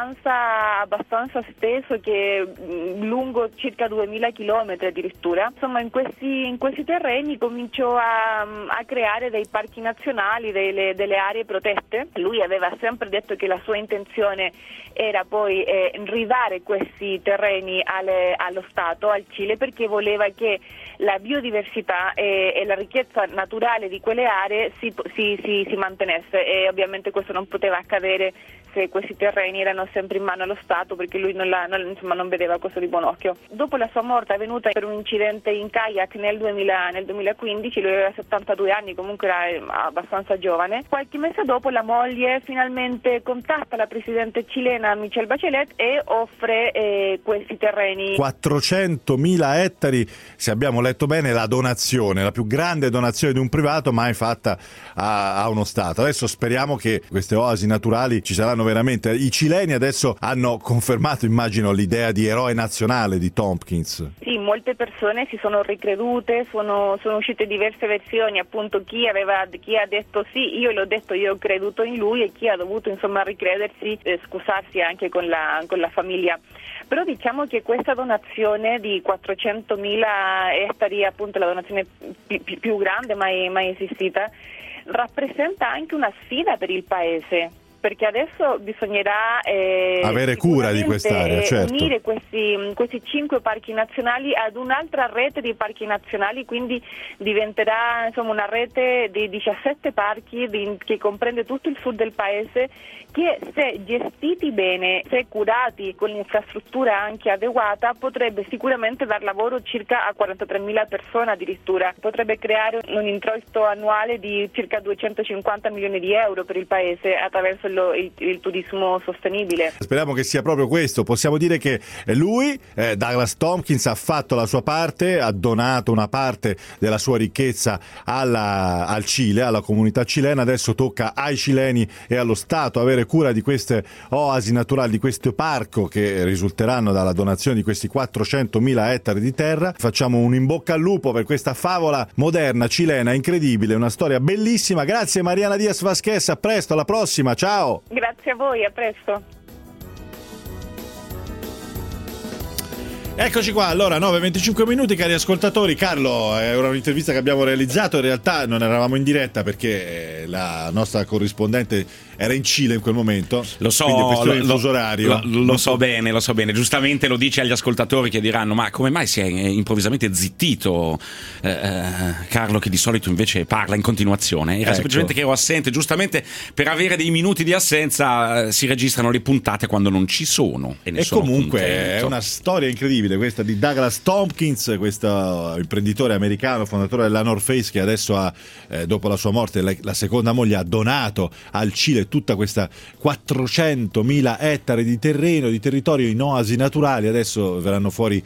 abbastanza steso, che lungo circa 2000 chilometri addirittura. Insomma, in questi terreni cominciò a creare dei parchi nazionali, delle aree protette. Lui aveva sempre detto che la sua intenzione era poi ridare questi terreni allo Stato, al Cile, perché voleva che la biodiversità e la ricchezza naturale di quelle aree si mantenesse, e ovviamente questo non poteva accadere se questi terreni erano sempre in mano allo Stato, perché lui non vedeva questo di buon occhio. Dopo la sua morte, avvenuta per un incidente in kayak nel 2015, lui aveva 72 anni, comunque era abbastanza giovane. Qualche mese dopo la moglie finalmente contatta la presidente cilena Michelle Bachelet e offre questi terreni. 400.000 ettari, se abbiamo letto bene, la donazione, la più grande donazione di un privato mai fatta a uno Stato. Adesso speriamo che queste oasi naturali ci saranno veramente. I cileni adesso hanno confermato, immagino, l'idea di eroe nazionale di Tompkins. Sì, molte persone si sono ricredute, sono uscite diverse versioni, appunto chi ha detto sì, io l'ho detto, io ho creduto in lui, e chi ha dovuto insomma ricredersi, scusarsi anche con la famiglia. Però diciamo che questa donazione di 400.000 ettari, appunto la donazione più grande mai esistita, rappresenta anche una sfida per il paese, perché adesso bisognerà avere cura di quest'area, certo, unire questi 5 parchi nazionali ad un'altra rete di parchi nazionali, quindi diventerà insomma una rete di 17 parchi che comprende tutto il sud del paese, che se gestiti bene, se curati con l'infrastruttura anche adeguata, potrebbe sicuramente dar lavoro circa a 43.000 persone addirittura, potrebbe creare un introito annuale di circa 250 milioni di euro per il paese attraverso il turismo sostenibile. Speriamo che sia proprio questo. Possiamo dire che lui, Douglas Tompkins, ha fatto la sua parte, ha donato una parte della sua ricchezza al Cile, alla comunità cilena. Adesso tocca ai cileni e allo Stato avere cura di queste oasi naturali, di questo parco che risulteranno dalla donazione di questi 400.000 ettari di terra. Facciamo un in bocca al lupo per questa favola moderna cilena incredibile, una storia bellissima. Grazie Mariana Diaz Vasquez, a presto, alla prossima, ciao. Grazie a voi, a presto. Eccoci qua, allora 9:25 minuti, cari ascoltatori. Carlo, è un'intervista che abbiamo realizzato, in realtà non eravamo in diretta perché la nostra corrispondente era in Cile in quel momento. Lo so, fuso orario. Lo so bene. Giustamente lo dice agli ascoltatori che diranno: ma come mai si è improvvisamente zittito Carlo, che di solito invece parla in continuazione? Era semplicemente che ero assente. Giustamente per avere dei minuti di assenza si registrano le puntate quando non ci sono. E comunque contento. È una storia incredibile questa di Douglas Tompkins, questo imprenditore americano, fondatore della North Face, che adesso ha, dopo la sua morte, la seconda moglie ha donato al Cile tutta questa 400.000 ettari di terreno, di territorio in oasi naturali. Adesso verranno fuori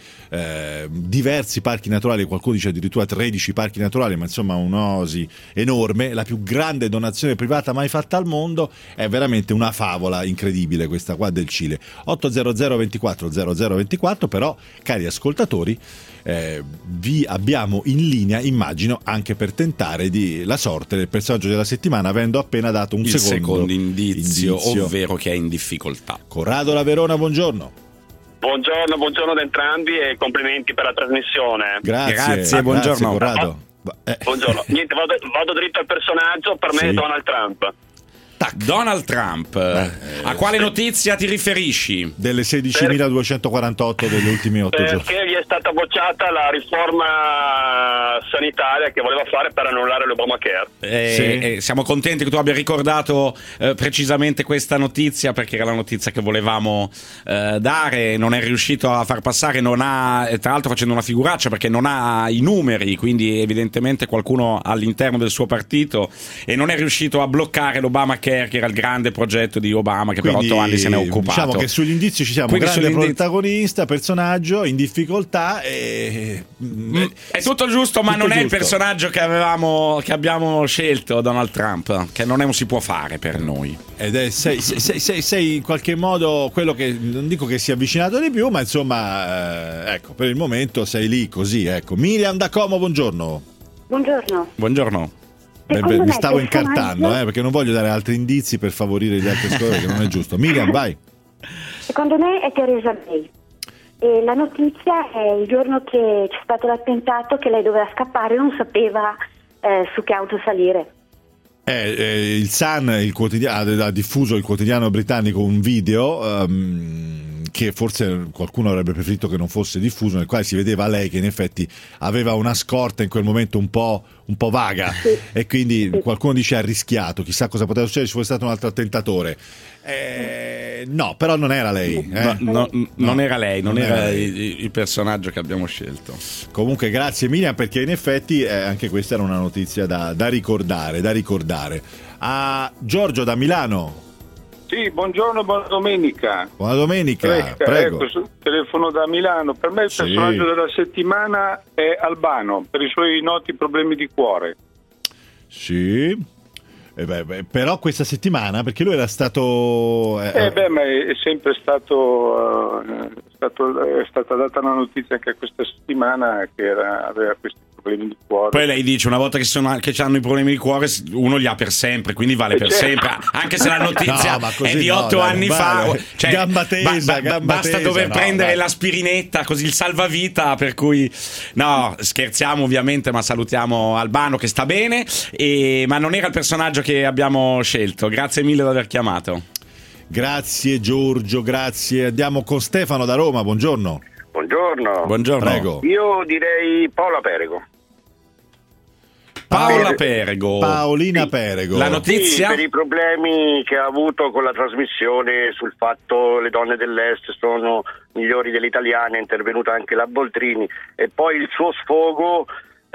diversi parchi naturali, qualcuno dice addirittura 13 parchi naturali, ma insomma un'oasi enorme, la più grande donazione privata mai fatta al mondo. È veramente una favola incredibile questa qua del Cile. 800 24 0024, però cari ascoltatori, vi abbiamo in linea, immagino, anche per tentare la sorte del personaggio della settimana, avendo appena dato un secondo indizio, ovvero che è in difficoltà. Corrado da Verona, buongiorno. Buongiorno ad entrambi e complimenti per la trasmissione. Grazie, buongiorno Corrado. Buongiorno. Niente, vado dritto al personaggio, per me è Donald Trump. Donald Trump, a quale notizia ti riferisci? Delle 16.248 degli ultimi 8 giorni. Perché gli è stata bocciata la riforma sanitaria che voleva fare per annullare l'Obamacare. Siamo contenti che tu abbia ricordato precisamente questa notizia, perché era la notizia che volevamo dare. Non è riuscito a far passare, non ha, tra l'altro facendo una figuraccia, perché non ha i numeri, quindi evidentemente qualcuno all'interno del suo partito, e non è riuscito a bloccare l'Obamacare, che era il grande progetto di Obama, che quindi, per 8 anni se ne è occupato. Diciamo che sugli indizi ci siamo, quindi grande protagonista, personaggio in difficoltà è tutto giusto, ma non è il personaggio che abbiamo scelto, Donald Trump, che non si può fare per noi. Ed è sei in qualche modo quello che, non dico che si è avvicinato di più, ma insomma ecco, per il momento sei lì così, ecco. Miriam da Como, buongiorno. Buongiorno. Mi stavo incartando, perché non voglio dare altri indizi per favorire gli altri ascoltatori, che non è giusto. Miriam, vai. Secondo me è Theresa May. E la notizia è il giorno che c'è stato l'attentato, che lei doveva scappare e non sapeva su che auto salire. Il Sun, il quotidiano, ha diffuso, il quotidiano britannico, un video che forse qualcuno avrebbe preferito che non fosse diffuso, nel quale si vedeva lei che in effetti aveva una scorta in quel momento un po' vaga, e quindi qualcuno dice ha rischiato, chissà cosa poteva succedere se fosse stato un altro attentatore. No, però non era lei. Non era lei, non era il personaggio che abbiamo scelto. Comunque grazie Miriam, perché in effetti anche questa era una notizia da ricordare. A Giorgio da Milano. Sì, buongiorno, buona domenica. Buona domenica, prego. Ecco, telefono da Milano. Per me il personaggio della settimana è Albano, per i suoi noti problemi di cuore. Sì. Però questa settimana, perché lui era stato... ma è sempre stato... è stata data una notizia anche questa settimana che aveva questi problemi di cuore. Poi lei dice, una volta che hanno i problemi di cuore, uno li ha per sempre, quindi vale per sempre, anche se la notizia è di 8 anni fa. Cioè, gamba tesa, basta dover prendere l'aspirinetta, così il salvavita, per cui no, scherziamo ovviamente, ma salutiamo Albano che sta bene, ma non era il personaggio che abbiamo scelto. Grazie mille di aver chiamato. Grazie Giorgio, grazie. Andiamo con Stefano da Roma, buongiorno. Buongiorno. Prego. Io direi Paola Perego. Paolina Perego. La notizia? Sì, per i problemi che ha avuto con la trasmissione sul fatto le donne dell'Est sono migliori delle italiane, è intervenuta anche la Boltrini, e poi il suo sfogo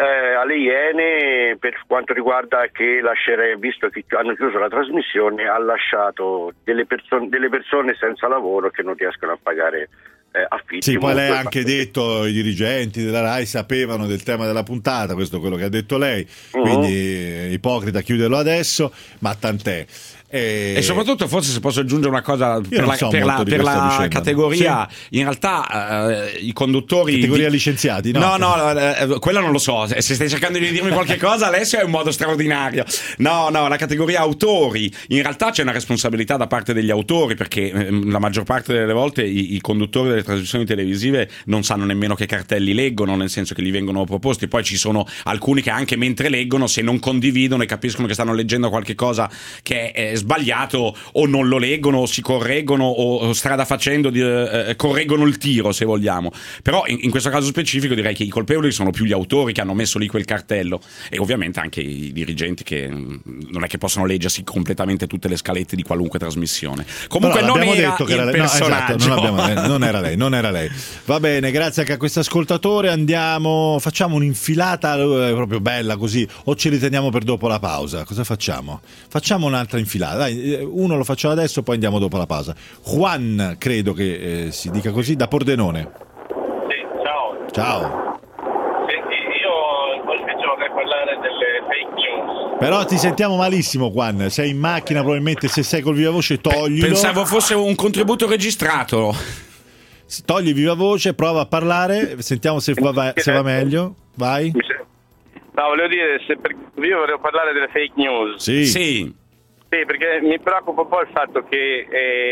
alle Iene, per quanto riguarda che visto che hanno chiuso la trasmissione, ha lasciato delle persone senza lavoro che non riescono a pagare affitti. Sì, poi lei ha anche detto i dirigenti della RAI sapevano del tema della puntata, questo è quello che ha detto lei, quindi ipocrita chiuderlo adesso, ma tant'è. E soprattutto, forse se posso aggiungere una cosa per la categoria, sì. In realtà i conduttori categoria licenziati, no? No, quella non lo so, se stai cercando di dirmi qualche cosa Alessio è un modo straordinario. No, la categoria autori, in realtà c'è una responsabilità da parte degli autori, perché la maggior parte delle volte i conduttori delle trasmissioni televisive non sanno nemmeno che cartelli leggono, nel senso che gli vengono proposti. Poi ci sono alcuni che anche mentre leggono, se non condividono e capiscono che stanno leggendo qualche cosa che è sbagliato, o non lo leggono o si correggono o strada facendo correggono il tiro, se vogliamo. Però in questo caso specifico direi che i colpevoli sono più gli autori che hanno messo lì quel cartello, e ovviamente anche i dirigenti, che non è che possono leggersi completamente tutte le scalette di qualunque trasmissione. Comunque non era detto che il personaggio. No, esatto, non era lei. Va bene, grazie anche a questo ascoltatore. Facciamo un'infilata proprio bella così, o ci riteniamo per dopo la pausa? Cosa facciamo? Facciamo un'altra infilata. Dai, uno lo facciamo adesso, poi andiamo dopo la pausa. Juan, credo che si dica così, da Pordenone. Sì, ciao. Ciao. Senti, io vorrei parlare delle fake news. Però ti sentiamo malissimo, Juan. Sei in macchina, probabilmente, se sei col viva voce toglilo. Pensavo fosse un contributo registrato. Togli il viva voce, prova a parlare, sentiamo se va meglio. Vai. No, volevo dire, io volevo parlare delle fake news. Sì. Sì, perché mi preoccupa un po' il fatto che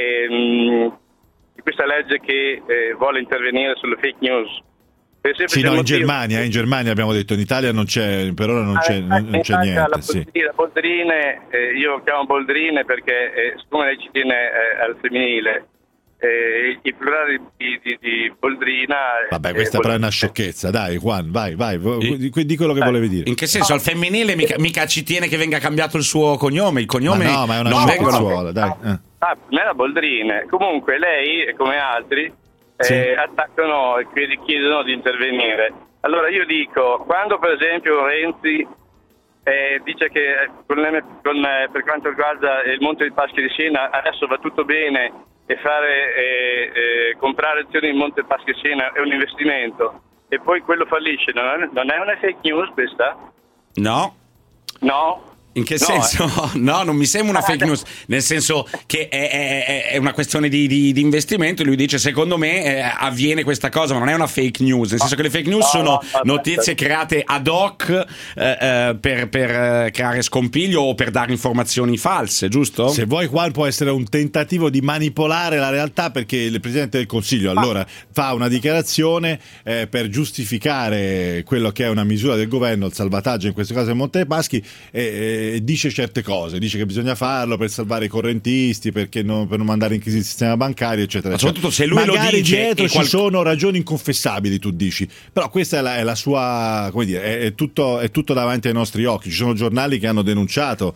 questa legge che vuole intervenire sulle fake news. Sì, no, in Germania abbiamo detto, in Italia non c'è, per ora non c'è niente. La Boldrine, io chiamo Boldrine perché siccome lei ci tiene al femminile, il plurale di Boldrina. Vabbè, questa però è una sciocchezza, dai Juan, vai, di quello che volevi dire. In che senso? Al femminile mica ci tiene che venga cambiato il suo cognome, il cognome ma no, ma è una sciocchezzuola, dai. Me la Boldrine. Comunque lei, come altri, attaccano e chiedono di intervenire. Allora io dico, quando per esempio Renzi dice che per quanto riguarda il Monte dei Paschi di Siena adesso va tutto bene, e comprare azioni in Monte Paschi di Siena è un investimento, e poi quello fallisce, non è una fake news questa? No. In che senso? No, non mi sembra una fake news, nel senso che è una questione di investimento. Lui dice, secondo me avviene questa cosa, ma non è una fake news, nel senso che le fake news sono notizie create ad hoc per creare scompiglio o per dare informazioni false, giusto? Se vuoi, qua può essere un tentativo di manipolare la realtà, perché il Presidente del Consiglio allora fa una dichiarazione per giustificare quello che è una misura del governo, il salvataggio in questo caso del Monte dei Paschi, dice certe cose, dice che bisogna farlo per salvare i correntisti, per non mandare in crisi il sistema bancario, eccetera. Ma soprattutto se lui magari lo dice, dietro ci sono ragioni inconfessabili, tu dici, però questa è la sua, come dire, è tutto davanti ai nostri occhi. Ci sono giornali che hanno denunciato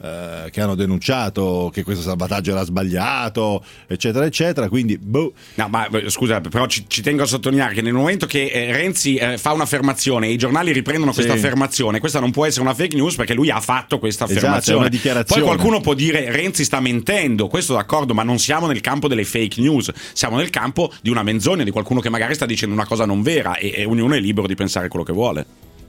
che questo salvataggio era sbagliato, eccetera, quindi No, ma scusa, però ci tengo a sottolineare che nel momento che Renzi fa un'affermazione e i giornali riprendono questa affermazione, questa non può essere una fake news, perché lui ha fatto questa affermazione. Esatto, è una dichiarazione. Poi qualcuno può dire Renzi sta mentendo, questo d'accordo, ma non siamo nel campo delle fake news, siamo nel campo di una menzogna, di qualcuno che magari sta dicendo una cosa non vera, e ognuno è libero di pensare quello che vuole.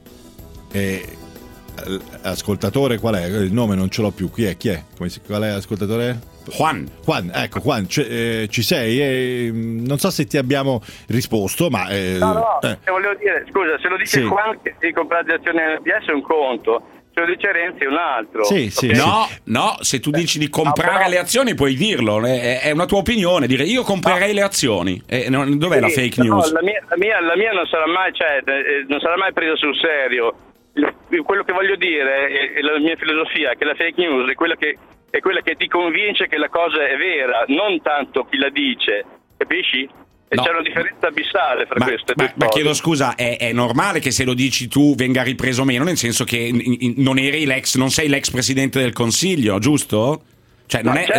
Ascoltatore, qual è? Il nome non ce l'ho più. Chi è? Qual è l'ascoltatore? Juan, ecco, Juan, ci sei? Non so se ti abbiamo risposto, ma volevo dire, scusa, se lo dice Juan che di comprare azioni NPS è un conto, se lo dice Renzi è un altro. Sì. No, se tu dici di comprare le azioni puoi dirlo, è una tua opinione, dire io comprerei le azioni. Dov'è la fake news? La mia non sarà mai, non sarà mai presa sul serio. Quello che voglio dire è la mia filosofia, che la fake news è quella che ti convince che la cosa è vera, non tanto chi la dice, capisci? E c'è una differenza abissale fra queste due cose. Ma chiedo scusa, è normale che se lo dici tu venga ripreso meno, nel senso che non sei l'ex presidente del Consiglio, giusto? Cioè non è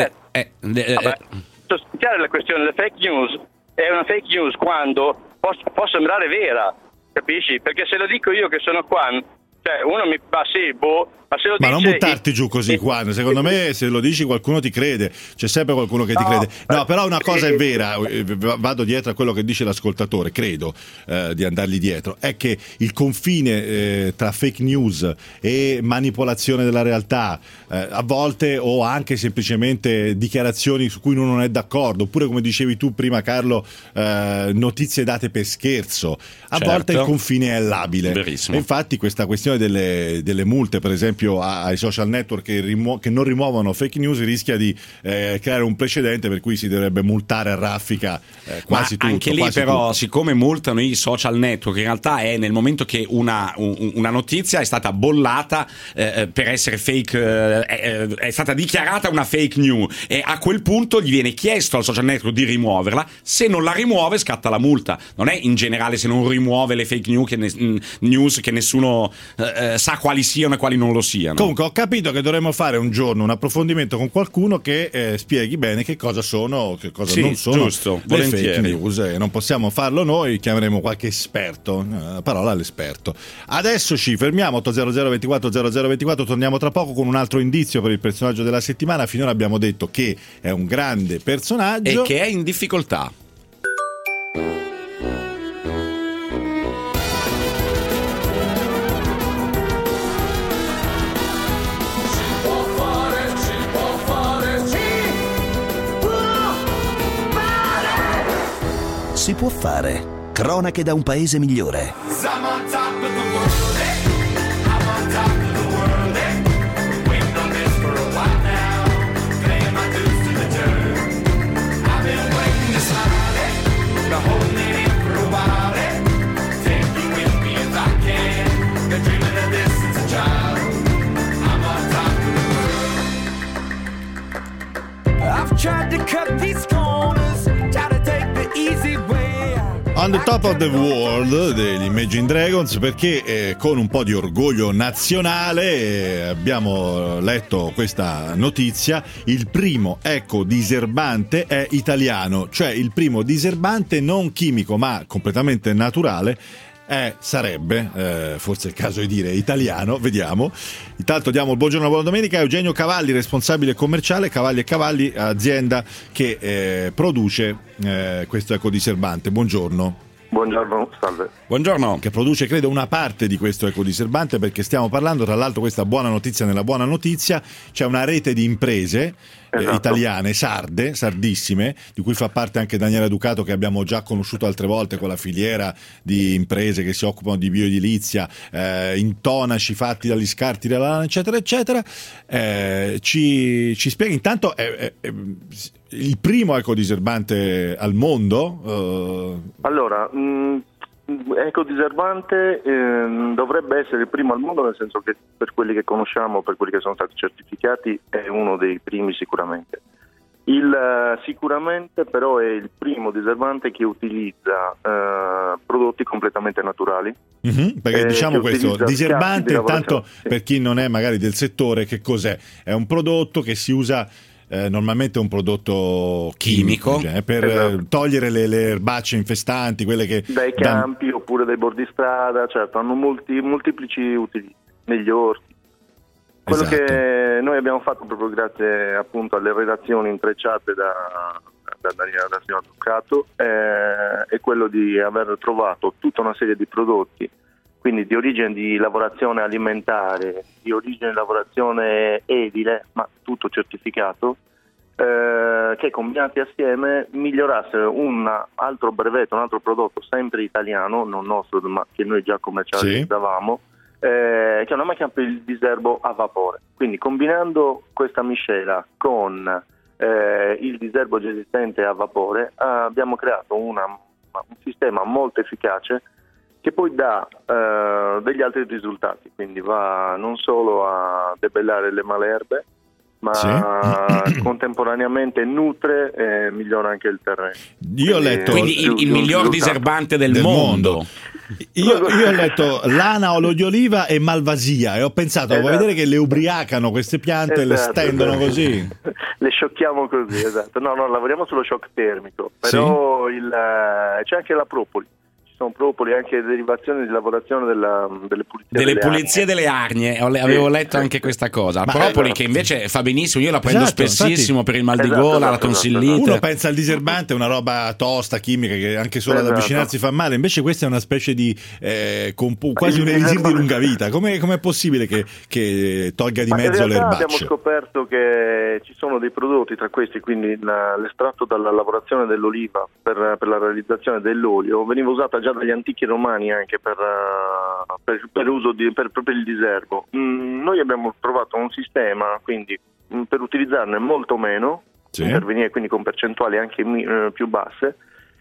chiaro la questione, la fake news è una fake news quando può sembrare vera. capisci? Perché se lo dico io che sono qua, cioè uno mi fa sì, boh, ma se lo Ma dice... non buttarti giù così, Juan. Secondo me, se lo dici qualcuno ti crede. C'è sempre qualcuno che ti crede. No, però una cosa è vera, vado dietro a quello che dice l'ascoltatore, credo di andargli dietro, è che il confine tra fake news e manipolazione della realtà, a volte, o anche semplicemente dichiarazioni su cui uno non è d'accordo, oppure come dicevi tu prima, Carlo, notizie date per scherzo, a volte il confine è labile. Verissimo. E infatti questa questione delle multe, per esempio, ai social network che non rimuovono fake news, rischia di creare un precedente per cui si dovrebbe multare a raffica quasi tutto. Anche lì però, siccome multano i social network, in realtà è nel momento che una notizia è stata bollata per essere fake, è stata dichiarata una fake news, e a quel punto gli viene chiesto al social network di rimuoverla. Se non la rimuove scatta la multa. Non è in generale se non rimuove le fake news che nessuno sa quali siano e quali non lo siano. Comunque ho capito che dovremmo fare un giorno un approfondimento con qualcuno che spieghi bene che cosa sono, che cosa non sono le fake news, e non possiamo farlo noi, chiameremo qualche esperto, parola all'esperto. Adesso ci fermiamo, 800 24 0024, torniamo tra poco con un altro indizio per il personaggio della settimana. Finora abbiamo detto che è un grande personaggio e che è in difficoltà. Si può fare. Cronache da un paese migliore. I've tried to cut these corners, try to take the easy way. On the Top of the World degli Imagine Dragons, perché con un po' di orgoglio nazionale abbiamo letto questa notizia: il primo ecodiserbante è italiano, cioè il primo diserbante non chimico ma completamente naturale. Sarebbe, forse è il caso di dire italiano, vediamo. Intanto diamo il buongiorno, buona domenica a Eugenio Cavalli, responsabile commerciale Cavalli e Cavalli, azienda che produce questo ecodiserbante. Buongiorno. Buongiorno, salve. Buongiorno. Che produce, credo, una parte di questo ecodiserbante, perché stiamo parlando, tra l'altro, questa buona notizia nella buona notizia, c'è una rete di imprese italiane, sardissime, di cui fa parte anche Daniela Ducato, che abbiamo già conosciuto altre volte con la filiera di imprese che si occupano di bioedilizia, intonaci fatti dagli scarti della lana, eccetera, eccetera. Ci spiega intanto, il primo ecodiserbante al mondo? Allora, ecodiserbante dovrebbe essere il primo al mondo, nel senso che per quelli che conosciamo, per quelli che sono stati certificati, è uno dei primi sicuramente. Sicuramente però è il primo diserbante che utilizza prodotti completamente naturali. Perché diciamo questo, diserbante, intanto per chi non è magari del settore, che cos'è? È un prodotto che si usa... normalmente è un prodotto chimico per togliere le erbacce infestanti, quelle che dai campi oppure dai bordi strada, certo, hanno molteplici utilizzi negli orti. Quello che noi abbiamo fatto, proprio grazie appunto alle relazioni intrecciate da signor Ducato, è quello di aver trovato tutta una serie di prodotti, quindi di origine di lavorazione alimentare, di origine di lavorazione edile, ma tutto certificato, che combinati assieme migliorassero un altro brevetto, un altro prodotto sempre italiano, non nostro, ma che noi già commercializzavamo, che è una macchina per il diserbo a vapore. Quindi combinando questa miscela con il diserbo già esistente a vapore, abbiamo creato un sistema molto efficace, che poi dà degli altri risultati, quindi va non solo a debellare le malerbe, ma contemporaneamente nutre e migliora anche il terreno. Io ho letto quindi il miglior diserbante del mondo. Io ho letto lana, olio di oliva e malvasia, e ho pensato, vuoi vedere che le ubriacano queste piante e le stendono così? Le sciocchiamo così, esatto. No, lavoriamo sullo shock termico, però c'è anche la propoli. sono propoli, anche derivazioni di lavorazione delle pulizie delle pulizie delle arnie. Avevo letto anche questa cosa. Propoli che invece fa benissimo, io la prendo spessissimo per il mal di gola, la tonsillite. Uno pensa al diserbante, una roba tosta, chimica, che anche solo ad avvicinarsi fa male, invece questa è una specie di quasi un elisir di lunga vita. Com'è possibile che tolga di mezzo l'erbaccio? Abbiamo scoperto che ci sono dei prodotti tra questi, quindi l'estratto dalla lavorazione dell'oliva per la realizzazione dell'olio veniva usata già dagli antichi romani anche per uso per proprio il diserbo. Noi abbiamo trovato un sistema quindi per utilizzarne molto meno, intervenire quindi con percentuali anche più basse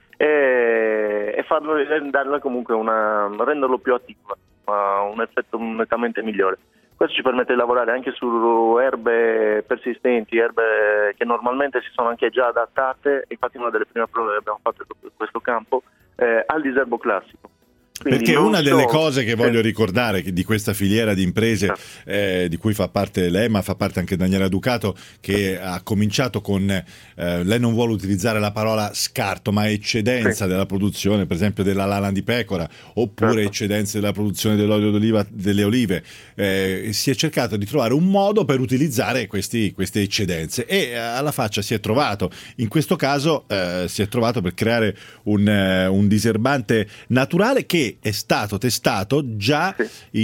e farlo, darla comunque renderlo più attivo, un effetto nettamente migliore. Questo ci permette di lavorare anche su erbe persistenti, erbe che normalmente si sono anche già adattate. Infatti una delle prime prove che abbiamo fatto in questo campo al diserbo classico. Quindi perché una delle cose che voglio ricordare di questa filiera di imprese di cui fa parte l'EMA, fa parte anche Daniela Ducato, che ha cominciato con lei non vuole utilizzare la parola scarto ma eccedenza della produzione, per esempio della lana di pecora, oppure eccedenze della produzione dell'olio d'oliva, delle olive. Si è cercato di trovare un modo per utilizzare queste eccedenze e alla faccia si è trovato, in questo caso si è trovato per creare un diserbante naturale che è stato testato già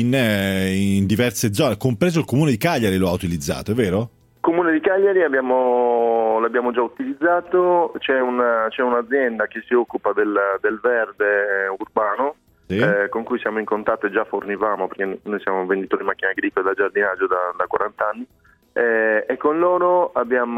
in diverse zone, compreso il comune di Cagliari lo ha utilizzato, è vero? Comune di Cagliari l'abbiamo già utilizzato, c'è un'azienda che si occupa del verde urbano, con cui siamo in contatto e già fornivamo, perché noi siamo venditori di macchine agricole da giardinaggio da 40 anni. E con loro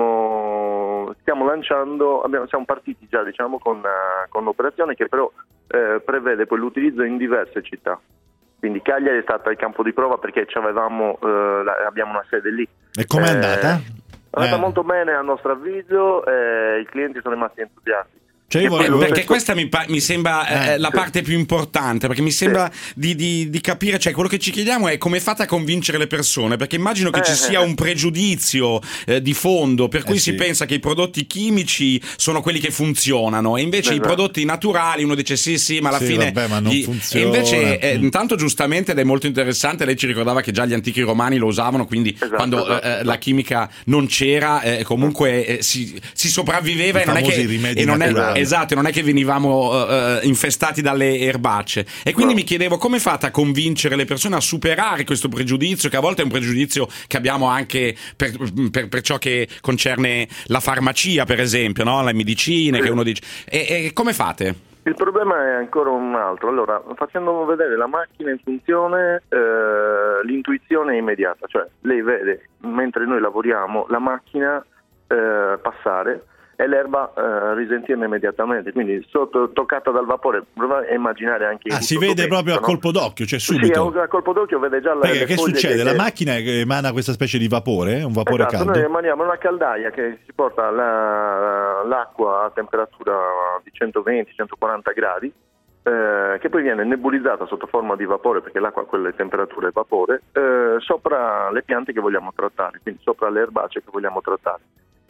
stiamo lanciando, siamo partiti già con un'operazione che però prevede poi l'utilizzo in diverse città. Quindi Cagliari è stata il campo di prova perché abbiamo una sede lì. E com'è andata? È andata molto bene a nostro avviso, i clienti sono rimasti entusiasti. Perché questa mi sembra la parte più importante, perché mi sembra di capire, cioè quello che ci chiediamo è come fate a convincere le persone, perché immagino che ci sia un pregiudizio di fondo per cui si pensa che i prodotti chimici sono quelli che funzionano e invece i prodotti naturali uno dice sì ma alla fine vabbè, ma non funziona. E invece intanto giustamente, ed è molto interessante, lei ci ricordava che già gli antichi romani lo usavano, quindi quando la chimica non c'era comunque si sopravviveva e non è esatto, non è che venivamo infestati dalle erbacce. E quindi mi chiedevo come fate a convincere le persone a superare questo pregiudizio, che a volte è un pregiudizio che abbiamo anche per ciò che concerne la farmacia, per esempio, no? Le medicine, che uno dice. E come fate? Il problema è ancora un altro. Allora, facendo vedere la macchina in funzione, l'intuizione è immediata, cioè lei vede mentre noi lavoriamo la macchina passare e l'erba risentirne immediatamente, quindi toccata dal vapore. Provate a immaginare anche si vede proprio a colpo d'occhio, cioè subito. Sì, a colpo d'occhio vede già le che succede? La macchina emana questa specie di vapore, un vapore caldo. Noi emaniamo una caldaia che si porta l'acqua a temperatura di 120-140 gradi, che poi viene nebulizzata sotto forma di vapore, perché l'acqua a quelle temperature è vapore, sopra le piante che vogliamo trattare, quindi sopra le erbacee che vogliamo trattare.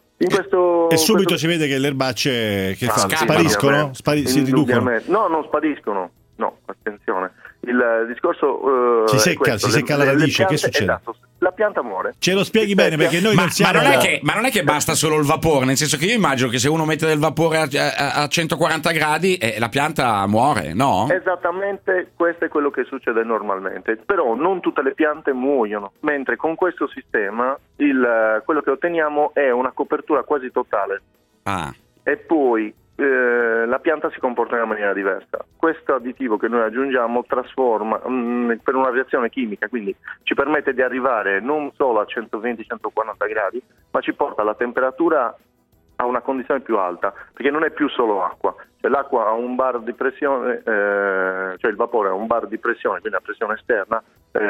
E subito si vede che le erbacce spariscono? Si riducono? No, non spariscono. No, attenzione. Il discorso si secca la radice, che succede? Esatto, la pianta muore. Ce lo spieghi bene, perché noi non siamo... Ma non è che basta solo il vapore, nel senso che io immagino che se uno mette del vapore a 140 gradi la pianta muore, no? Esattamente, questo è quello che succede normalmente, però non tutte le piante muoiono, mentre con questo sistema quello che otteniamo è una copertura quasi totale. E poi la pianta si comporta in una maniera diversa. Questo additivo che noi aggiungiamo trasforma per una reazione chimica, quindi ci permette di arrivare non solo a 120-140 gradi, ma ci porta la temperatura a una condizione più alta, perché non è più solo acqua, cioè l'acqua ha un bar di pressione, cioè il vapore ha un bar di pressione, quindi la pressione esterna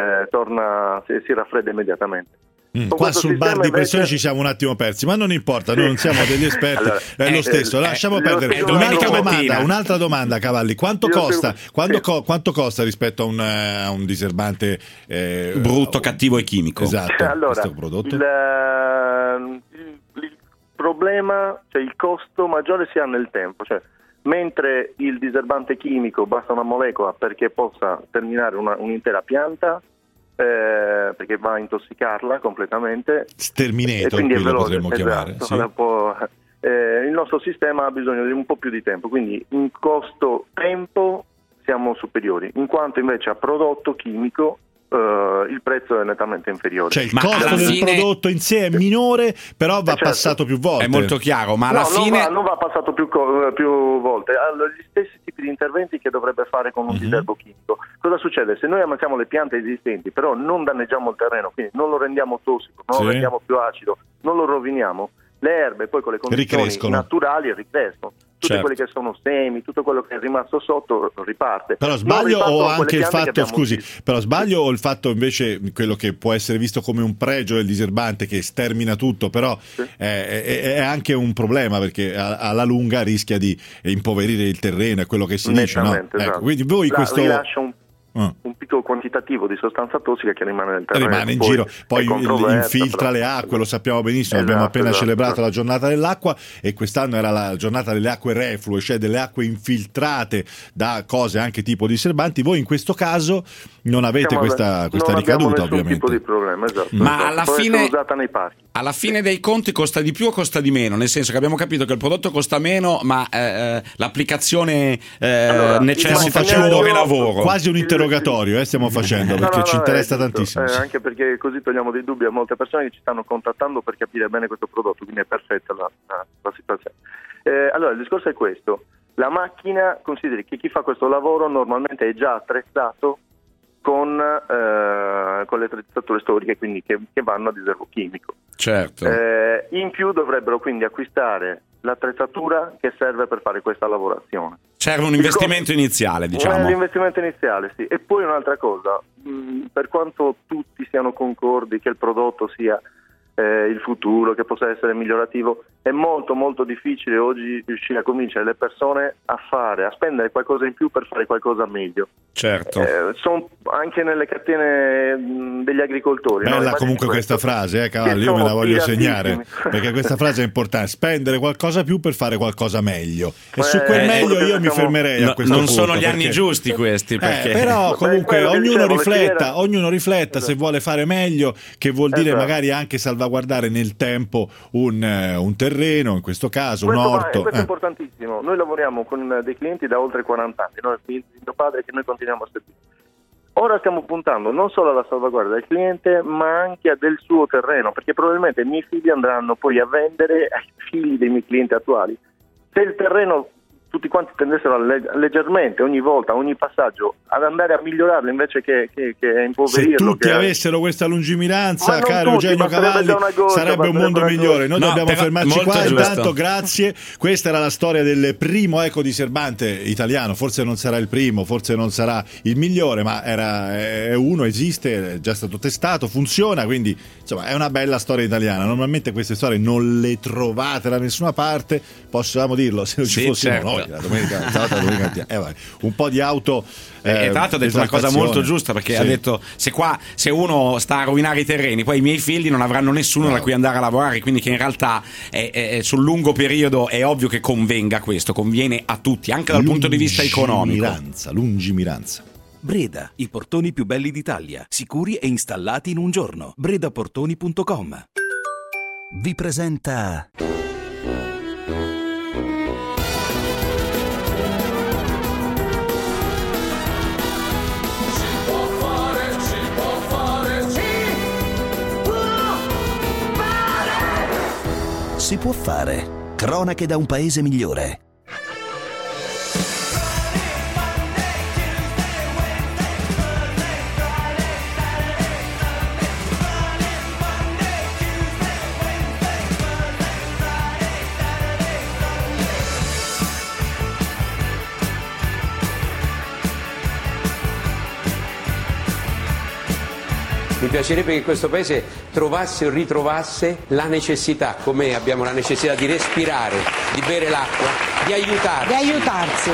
si raffredda immediatamente. Qua sul bar di pressione ci siamo un attimo persi, ma non importa, noi non siamo degli esperti, è lo stesso, lasciamo perdere. Un'altra domanda, Cavalli, quanto costa rispetto a un diserbante brutto, cattivo e chimico? Esatto, allora, questo prodotto? Il problema, cioè il costo maggiore si ha nel tempo, cioè mentre il diserbante chimico basta una molecola perché possa terminare un'intera pianta, perché va a intossicarla completamente. Sterminator, qui lo potremmo chiamare. Sì. Il nostro sistema ha bisogno di un po' più di tempo, quindi in costo-tempo siamo superiori, in quanto invece a prodotto chimico il prezzo è nettamente inferiore. Cioè il costo del prodotto in sé è minore, però va passato più volte. È molto chiaro, ma alla fine non va passato più volte. Allora, gli stessi tipi di interventi che dovrebbe fare con un diserbo chimico. Cosa succede? Se noi ammazziamo le piante esistenti, però non danneggiamo il terreno, quindi non lo rendiamo tossico, non lo rendiamo più acido, non lo roviniamo, le erbe poi con le condizioni naturali ricrescono. Tutti quelli che sono semi, tutto quello che è rimasto sotto riparte. Però sbaglio o anche il fatto, però sbaglio o il fatto invece, quello che può essere visto come un pregio del diserbante che stermina tutto, però è anche un problema, perché alla lunga rischia di impoverire il terreno, è quello che si dice, no? Esatto. Ecco, quindi voi questo rilascia un piccolo quantitativo di sostanza tossica che rimane nel terreno. Rimane in giro, poi infiltra le acque, lo sappiamo benissimo, abbiamo appena celebrato la giornata dell'acqua e quest'anno era la giornata delle acque reflue, cioè delle acque infiltrate da cose anche tipo diserbanti. Voi in questo caso non avete questa ricaduta, ovviamente. Tipo di problema, esatto. Ma alla fine, usata nei parchi. Alla fine dei conti costa di più o costa di meno? Nel senso che abbiamo capito che il prodotto costa meno, ma l'applicazione necessita più ore di lavoro. Quasi un interrogatorio stiamo facendo, perché ci interessa tantissimo. Anche perché così togliamo dei dubbi a molte persone che ci stanno contattando per capire bene questo prodotto, quindi è perfetta la situazione. Allora il discorso è questo: la macchina, consideri che chi fa questo lavoro normalmente è già attrezzato con le attrezzature storiche, quindi che vanno a diserbo chimico. Certo. In più dovrebbero quindi acquistare l'attrezzatura che serve per fare questa lavorazione. Serve un investimento iniziale, diciamo. L'investimento iniziale, sì. E poi un'altra cosa, per quanto tutti siano concordi che il prodotto sia il futuro, che possa essere migliorativo, è molto molto difficile oggi riuscire a convincere le persone a spendere qualcosa in più per fare qualcosa meglio. Certo. Sono anche nelle catene degli agricoltori. Bella comunque questa frase, Cavalli, io me la voglio segnare, perché questa frase è importante: spendere qualcosa più per fare qualcosa meglio. E su quel meglio io mi fermerei a questo punto. Non sono gli anni giusti questi, perché però comunque ognuno rifletta se vuole fare meglio, che vuol dire magari anche salvaguardare nel tempo un terreno, in questo caso un orto. Questo è importantissimo. Noi lavoriamo con dei clienti da oltre 40 anni, noi il mio padre, che noi continuiamo a servire. Ora stiamo puntando non solo alla salvaguardia del cliente, ma anche del suo terreno, perché probabilmente i miei figli andranno poi a vendere ai figli dei miei clienti attuali. Se il terreno tutti quanti tendessero leggermente ogni volta, ogni passaggio, ad andare a migliorarlo invece che impoverirlo. Se tutti avessero questa lungimiranza, caro Eugenio Cavalli, sarebbe un mondo migliore. Noi dobbiamo fermarci qua. Intanto grazie. Questa era la storia del primo ecodiserbante italiano. Forse non sarà il primo, forse non sarà il migliore, ma è uno, esiste, è già stato testato, funziona, quindi insomma è una bella storia italiana. Normalmente queste storie non le trovate da nessuna parte, possiamo dirlo, se non ci fossimo noi. La domenica un po' di auto. Tra l'altro ha detto una cosa molto giusta, perché ha detto se uno sta a rovinare i terreni, poi i miei figli non avranno nessuno da cui andare a lavorare, quindi che in realtà sul lungo periodo è ovvio che convenga questo, conviene a tutti, anche dal punto di vista economico. Lungimiranza. Breda, i portoni più belli d'Italia, sicuri e installati in un giorno. bredaportoni.com vi presenta Si può fare. Cronache da un paese migliore. Mi piacerebbe che questo paese trovasse o ritrovasse la necessità, come abbiamo la necessità di respirare, di bere l'acqua, di aiutarsi.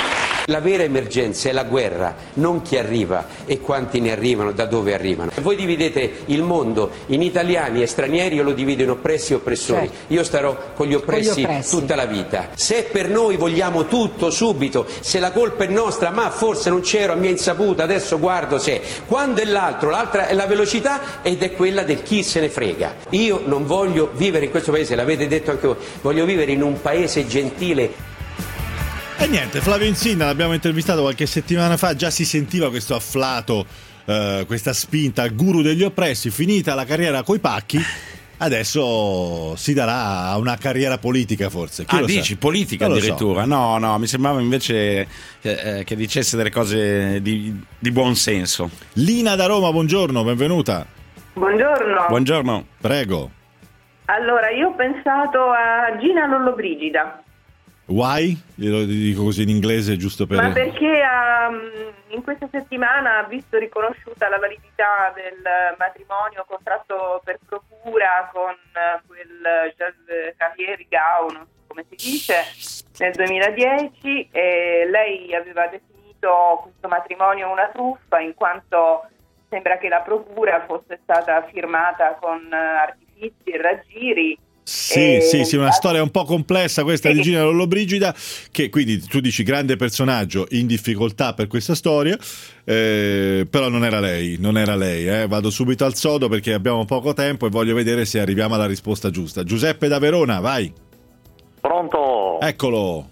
La vera emergenza è la guerra, non chi arriva e quanti ne arrivano, da dove arrivano. Voi dividete il mondo in italiani e stranieri, io lo divido in oppressi e oppressori. Io starò con gli oppressi tutta la vita. Se per noi vogliamo tutto subito, se la colpa è nostra, ma forse non c'ero a mia insaputa, adesso guardo se. Quando è l'altra è la velocità ed è quella del chi se ne frega. Io non voglio vivere in questo paese, l'avete detto anche voi, voglio vivere in un paese gentile. E niente, Flavio Insinna l'abbiamo intervistato qualche settimana fa, già si sentiva questo afflato, questa spinta al guru degli oppressi. Finita la carriera coi pacchi, adesso si darà a una carriera politica forse. Chi lo dici sa? politica addirittura? So. No, mi sembrava invece che dicesse delle cose di buon senso. Lina da Roma, buongiorno, benvenuta. Buongiorno. Prego. Allora, io ho pensato a Gina Lollobrigida. Why? Glielo dico così in inglese giusto per... Ma perché in questa settimana ha visto riconosciuta la validità del matrimonio contratto per procura con quel Javier Gao, non so come si dice, nel 2010, e lei aveva definito questo matrimonio una truffa in quanto sembra che la procura fosse stata firmata con artifici e raggiri. Sì, una storia un po' complessa questa di Gina Lollobrigida, che quindi tu dici grande personaggio in difficoltà per questa storia, però non era lei. Vado subito al sodo perché abbiamo poco tempo e voglio vedere se arriviamo alla risposta giusta. Giuseppe da Verona, vai. Pronto? Eccolo.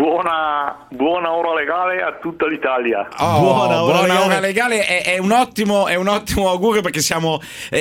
Buona ora legale a tutta l'Italia. Buona ora legale è un ottimo augurio, perché siamo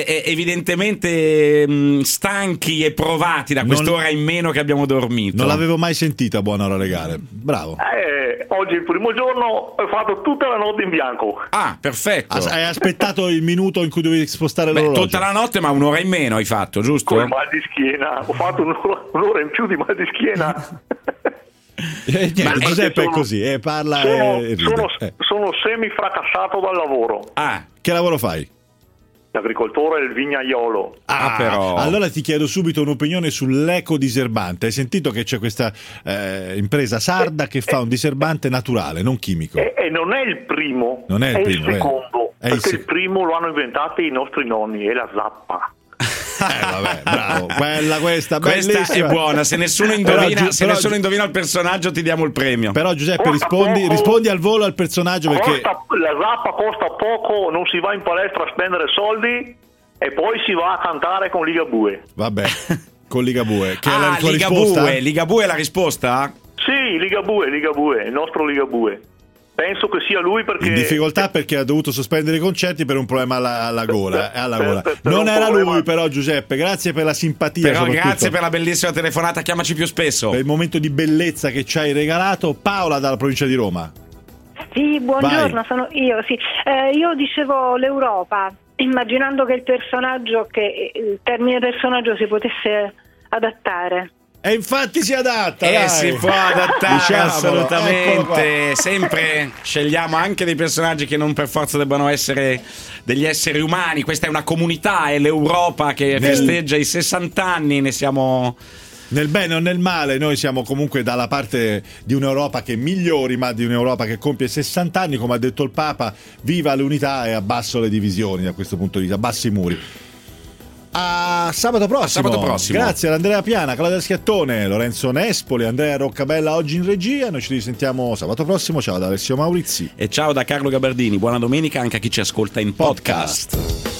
evidentemente stanchi e provati da quest'ora in meno che abbiamo dormito. Non l'avevo mai sentita buona ora legale. Bravo. Oggi è il primo giorno, ho fatto tutta la notte in bianco. Ah, perfetto. Hai aspettato il minuto in cui dovevi spostare l'orologio? Tutta la notte, ma un'ora in meno hai fatto, giusto? Con mal di schiena, ho fatto un'ora in più di mal di schiena. Giuseppe è così, parla e ride. Sono semifracassato dal lavoro. Che lavoro fai? L'agricoltore e il vignaiolo. Però. Allora ti chiedo subito un'opinione sull'eco diserbante. Hai sentito che c'è questa impresa sarda che fa un diserbante naturale, non chimico? E non è il primo, non è il secondo. Perché il primo lo hanno inventato i nostri nonni, è la zappa. Vabbè, bravo. Questa è buona. Se nessuno indovina il personaggio, ti diamo il premio. Però Giuseppe, rispondi al volo al personaggio, perché la zappa costa poco, non si va in palestra a spendere soldi e poi si va a cantare con Ligabue. Vabbè, con Ligabue. Che è la tua risposta? Ligabue è la risposta? Sì, Ligabue, il nostro Ligabue. Penso che sia lui, perché in difficoltà perché ha dovuto sospendere i concerti per un problema alla gola. Non era lui, però, Giuseppe, grazie per la simpatia. Però grazie per la bellissima telefonata, chiamaci più spesso. Per il momento di bellezza che ci hai regalato. Paola dalla provincia di Roma. Sì, buongiorno, sono io. Sì. Io dicevo l'Europa, immaginando che il termine personaggio si potesse adattare. E infatti si adatta, si può adattare, assolutamente. Sempre scegliamo anche dei personaggi che non per forza debbano essere degli esseri umani. Questa è una comunità, è l'Europa che festeggia i 60 anni, ne siamo... Nel bene o nel male, noi siamo comunque dalla parte di un'Europa che migliori, ma di un'Europa che compie 60 anni, come ha detto il Papa. Viva l'unità e abbasso le divisioni, da questo punto di vista, abbassi i muri. A sabato prossimo. Grazie ad Andrea Piana, Claudia Schiattone, Lorenzo Nespoli, Andrea Roccabella oggi in regia. Noi ci risentiamo sabato prossimo. Ciao da Alessio Maurizi e ciao da Carlo Gabardini. Buona domenica anche a chi ci ascolta in podcast.